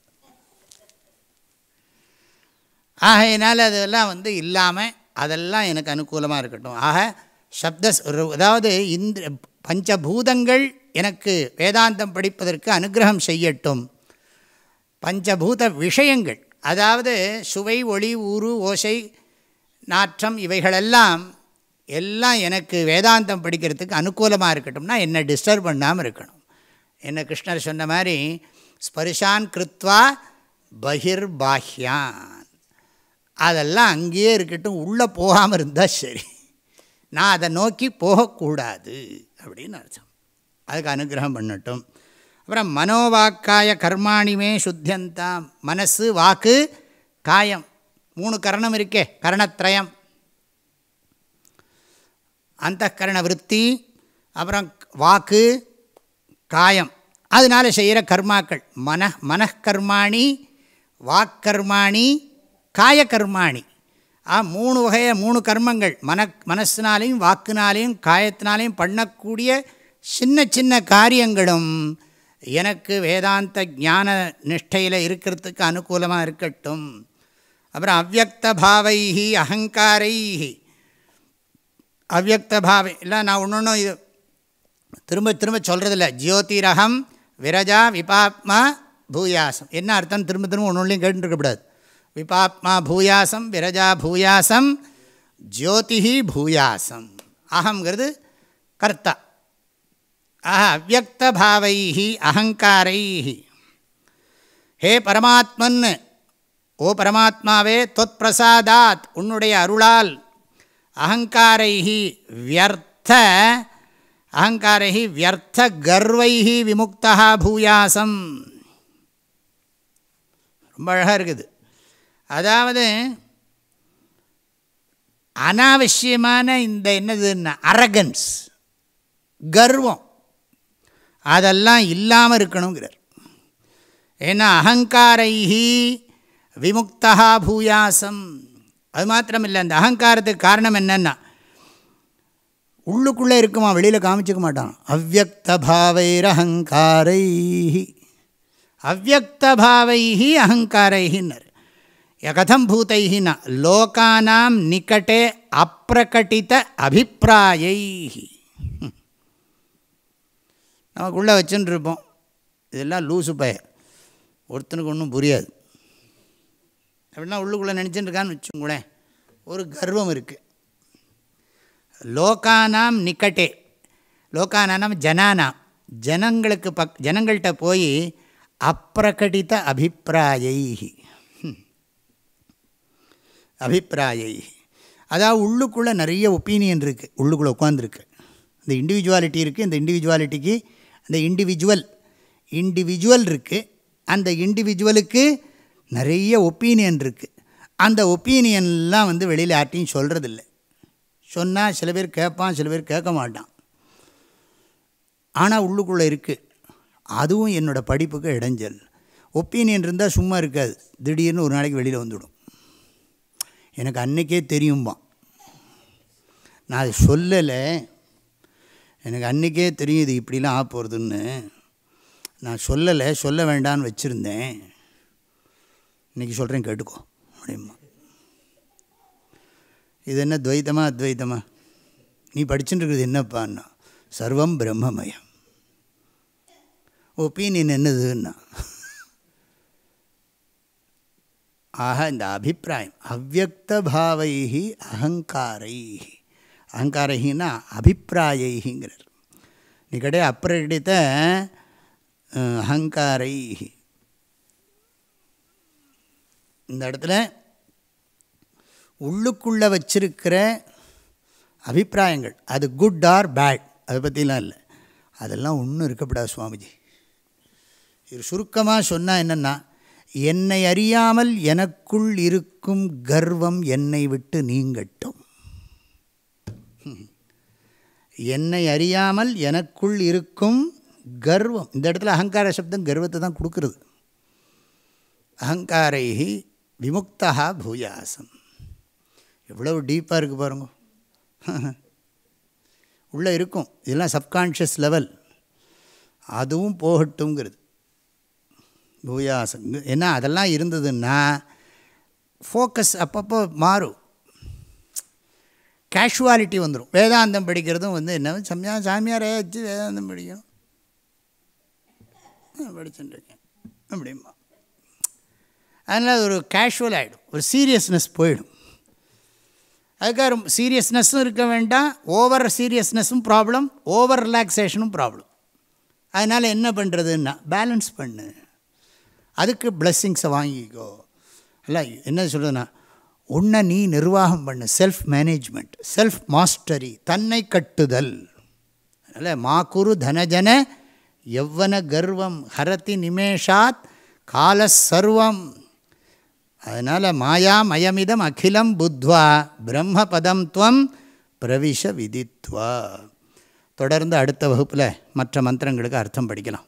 ஆகையினால் அதெல்லாம் வந்து இல்லாமல் அதெல்லாம் எனக்கு அனுகூலமாக இருக்கட்டும். ஆக சப்த, அதாவது இந்த பஞ்சபூதங்கள் எனக்கு வேதாந்தம் படிப்பதற்கு அனுகிரகம் செய்யட்டும். பஞ்சபூத விஷயங்கள், அதாவது சுவை, ஒளி, ஊறு, ஓசை, நாற்றம், இவைகளெல்லாம் எல்லாம் எனக்கு வேதாந்தம் படிக்கிறதுக்கு அனுகூலமாக இருக்கட்டும்னா என்னை டிஸ்டர்ப் பண்ணாமல் இருக்கணும். என்ன கிருஷ்ணர் சொன்ன மாதிரி ஸ்பர்ஷான் கிருத்வா பகிர்பாஹ்யான், அதெல்லாம் அங்கேயே இருக்கட்டும், உள்ளே போகாமல் இருந்தால் சரி, நான் அதை நோக்கி போகக்கூடாது அப்படின்னு அர்த்தம். அதுக்கு அனுகிரகம் பண்ணட்டும். அப்புறம் மனோவாக்காய கர்மாணிமே சுத்தியந்தாம், மனசு, வாக்கு, காயம், மூணு கரணம் இருக்கே, கரணத்ரயம், அந்தக்கரண விருத்தி, அப்புறம் வாக்கு, காயம், அதனால் செய்கிற கர்மாக்கள் மன மனக்கர்மாணி, வாக்கர்மாணி, காயக்கர்மாணி. ஆ மூணு வகைய மூணு கர்மங்கள், மன மனசினாலையும் வாக்குனாலையும் காயத்தினாலையும் பண்ணக்கூடிய சின்ன சின்ன காரியங்களும் எனக்கு வேதாந்த ஞான நிஷ்டையில் இருக்கிறதுக்கு அனுகூலமாக இருக்கட்டும். அப்புறம் அவ்யக்த பாவைஹி அகங்காரைஹி, அவ்யக்த பாவை இல்லை, நான் ஒன்று ஒன்றும் இது திரும்ப திரும்ப சொல்கிறதில்ல. ஜோதிரகம் விரஜா விபாப்மா பூயாசம், என்ன அர்த்தம் திரும்ப திரும்ப ஒன்று ஒன்றையும் கேட்டுருக்கக்கூடாது. விபாப்மா பூயாசம், விரஜா பூயாசம், ஜோதிஹி பூயாசம். அகங்கிறது கர்த்தா. ஆஹா அவ்யக்த பாவைஹி அகங்காரைஹி. ஹே பரமாத்மன், ஓ பரமாத்மாவே, தொத் பிரசாதாத், உன்னுடைய அருளால், அகங்காரைஹி வியர்த்த, அகங்காரைஹி வியர்த்த கர்வைஹி விமுக்தா பூயாசம். ரொம்ப அழகாக இருக்குது. அதாவது அனாவசியமான இந்த என்னதுன்னா அரகன்ஸ், கர்வம், அதெல்லாம் இல்லாமல் இருக்கணுங்கிறார். ஏன்னா அகங்காரைஹி விமுக்தா பூயாசம். அது மாத்திரம் இல்லை, அந்த அகங்காரத்துக்கு காரணம் என்னென்னா உள்ளுக்குள்ளே இருக்குமா, வெளியில் காமிச்சிக்க மாட்டான். அவ்யக்த பாவைர் அகங்காரைஹி, அவ்யக்த பாவைஹி அகங்காரைஹின்னர். கதம் பூதைஹினா லோகானாம் நிகட்டே அப்பிரகட்டித அபிப்பிராயைஹி. நமக்குள்ளே வச்சுன்னு இருப்போம். இதெல்லாம் லூசு பய, ஒருத்தனுக்கு ஒன்றும் புரியாது. அப்படின்னா உள்ளுக்குள்ளே நினச்சின்னு இருக்கான்னு வச்சுங்களேன், ஒரு கர்வம் இருக்குது. லோகானாம் நிக்கட்டே, லோகானாம் ஜனானாம், ஜனங்களுக்கு பக் ஜனங்கள்கிட்ட போய் அப்பிரகடித அபிப்பிராயை அபிப்பிராயை அதாவது உள்ளுக்குள்ளே நிறைய ஒப்பீனியன் இருக்குது, உள்ளுக்குள்ளே உட்காந்துருக்கு. இந்த இண்டிவிஜுவாலிட்டி இருக்குது, இந்த இண்டிவிஜுவாலிட்டிக்கு அந்த இண்டிவிஜுவல் இண்டிவிஜுவல் இருக்குது, அந்த இண்டிவிஜுவலுக்கு நிறைய ஒப்பீனியன் இருக்குது. அந்த ஒப்பீனியன்லாம் வந்து வெளியில் யார்ட்டையும் சொல்கிறதில்ல. சொன்னால் சில பேர் கேட்பான், சில பேர் கேட்க மாட்டான். ஆனால் உள்ளுக்குள்ளே இருக்குது. அதுவும் என்னோடய படிப்புக்கு இடைஞ்சல். ஒப்பீனியன் இருந்தால் சும்மா இருக்காது, திடீர்னு ஒரு நாளைக்கு வெளியில் வந்துவிடும். எனக்கு அன்றைக்கே தெரியும்பான். நான் அது சொல்லலை, எனக்கு அன்றைக்கே தெரியும் இது இப்படிலாம் ஆக போகிறதுன்னு. நான் சொல்லலை, சொல்ல வேண்டான்னு வச்சுருந்தேன், இன்றைக்கி சொல்கிறேன் கேட்டுக்கோ அப்படிமா. இது என்ன துவைத்தமா அத்வைத்தமா? நீ படிச்சுட்டு இருக்கிறது என்னப்பான்னா சர்வம் பிரம்மமயம். ஒப்பீனியன் என்னதுன்னா ஆக இந்த அபிப்பிராயம் அவ்யக்த பாவைஹி அகங்காரைஹி, அகங்காரைஹின்னா அபிப்பிராயைங்கிறார். நிகடே அப்பிரகடித அகங்காரைஹி. இந்த இடத்துல உள்ளுக்குள்ளே வச்சிருக்கிற அபிப்பிராயங்கள் அது குட் ஆர் பேட், அதை பற்றிலாம் இல்லை, அதெல்லாம் ஒன்றும் இருக்கப்படாது சுவாமிஜி. இது சுருக்கமாக சொன்னால் என்னென்னா, என்னை அறியாமல் எனக்குள் இருக்கும் கர்வம் என்னை விட்டு நீங்கட்டும். என்னை அறியாமல் எனக்குள் இருக்கும் கர்வம், இந்த இடத்துல அகங்கார சப்தம் கர்வத்தை தான் கொடுக்குறது. அகங்காரைஹி விமுக்தா பூயாசம். எவ்வளவு டீப்பாக இருக்குது பாருங்க. உள்ளே இருக்கும், இதெல்லாம் சப்கான்ஷியஸ் லெவல், அதுவும் போகட்டுங்கிறது பூயாசம். ஏன்னா அதெல்லாம் இருந்ததுன்னா ஃபோக்கஸ் அப்பப்போ மாறும், கேஷுவாலிட்டி வந்துடும். வேதாந்தம் படிக்கிறதும் வந்து என்ன, சம்யா சாமியாரே வச்சு வேதாந்தம் படிக்கணும் படிச்சுட்டுருக்கேன் அப்படிமா. அதனால் ஒரு கேஷுவல் ஆகிடும், ஒரு சீரியஸ்னஸ் போயிடும். அதுக்காக ரொம்ப சீரியஸ்னஸும் இருக்க வேண்டாம், ஓவர் சீரியஸ்னஸும் ப்ராப்ளம், ஓவர் ரிலாக்ஸேஷனும் ப்ராப்ளம். அதனால் என்ன பண்ணுறதுன்னா பேலன்ஸ் பண்ணு, அதுக்கு பிளெஸ்ஸிங்ஸை வாங்கிக்கோ. இல்லை என்ன சொல்கிறதுன்னா, உன்னை நீ நிர்வாகம் பண்ணு, செல்ஃப் மேனேஜ்மெண்ட், செல்ஃப் மாஸ்டரி, தன்னை கட்டுதல். அதனால் மா குரு தனஜன யவ்வன கர்வம் ஹரதி நிமேஷாத் கால சர்வம். அதனால் மாயா மயமிதம் அகிலம் புத்வா பிரம்மபதம் துவம் பிரவிஷ விதித்வா. தொடர்ந்து அடுத்த வகுப்பில் மற்ற மந்திரங்களுக்கு அர்த்தம் படிக்கலாம்.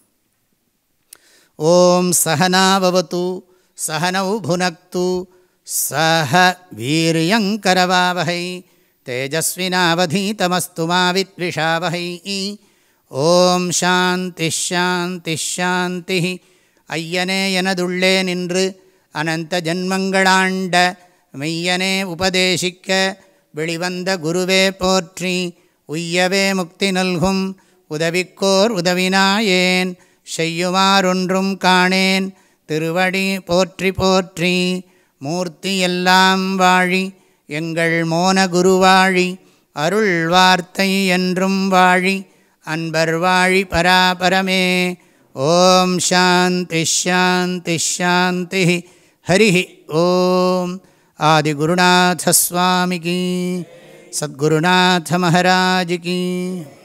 ஓம் சகனாவவது சகனௌ புனக்து சஹ வீரியங்கரவாவஹை தேஜஸ்வினாவதீதமஸ்து மா வித்விஷாவஹை. ஓம் சாந்தி ஷாந்தி ஷாந்தி. ஐயனே எனதுள்ளே நின்று அனந்த ஜன்மங்களாண்ட மெய்யனே உபதேசிக்க வெளிவந்த குருவே போற்றி. உய்யவே முக்தி நல்கும் உதவிக்கோர் உதவினாயேன் செய்யுமாறொன்றும் காணேன் திருவடி போற்றி போற்றி. மூர்த்தி எல்லாம் வாழி எங்கள் மோன குருவாழி அருள் வார்த்தை என்றும் வாழி அன்பர் வாழி பராபரமே. ஓம் சாந்தி ஷாந்தி ஷாந்தி. ஹரி ஓம். ஆதிகுருநாத ஸ்வாமிகி, சத்குருநாத மகாராஜ் கி.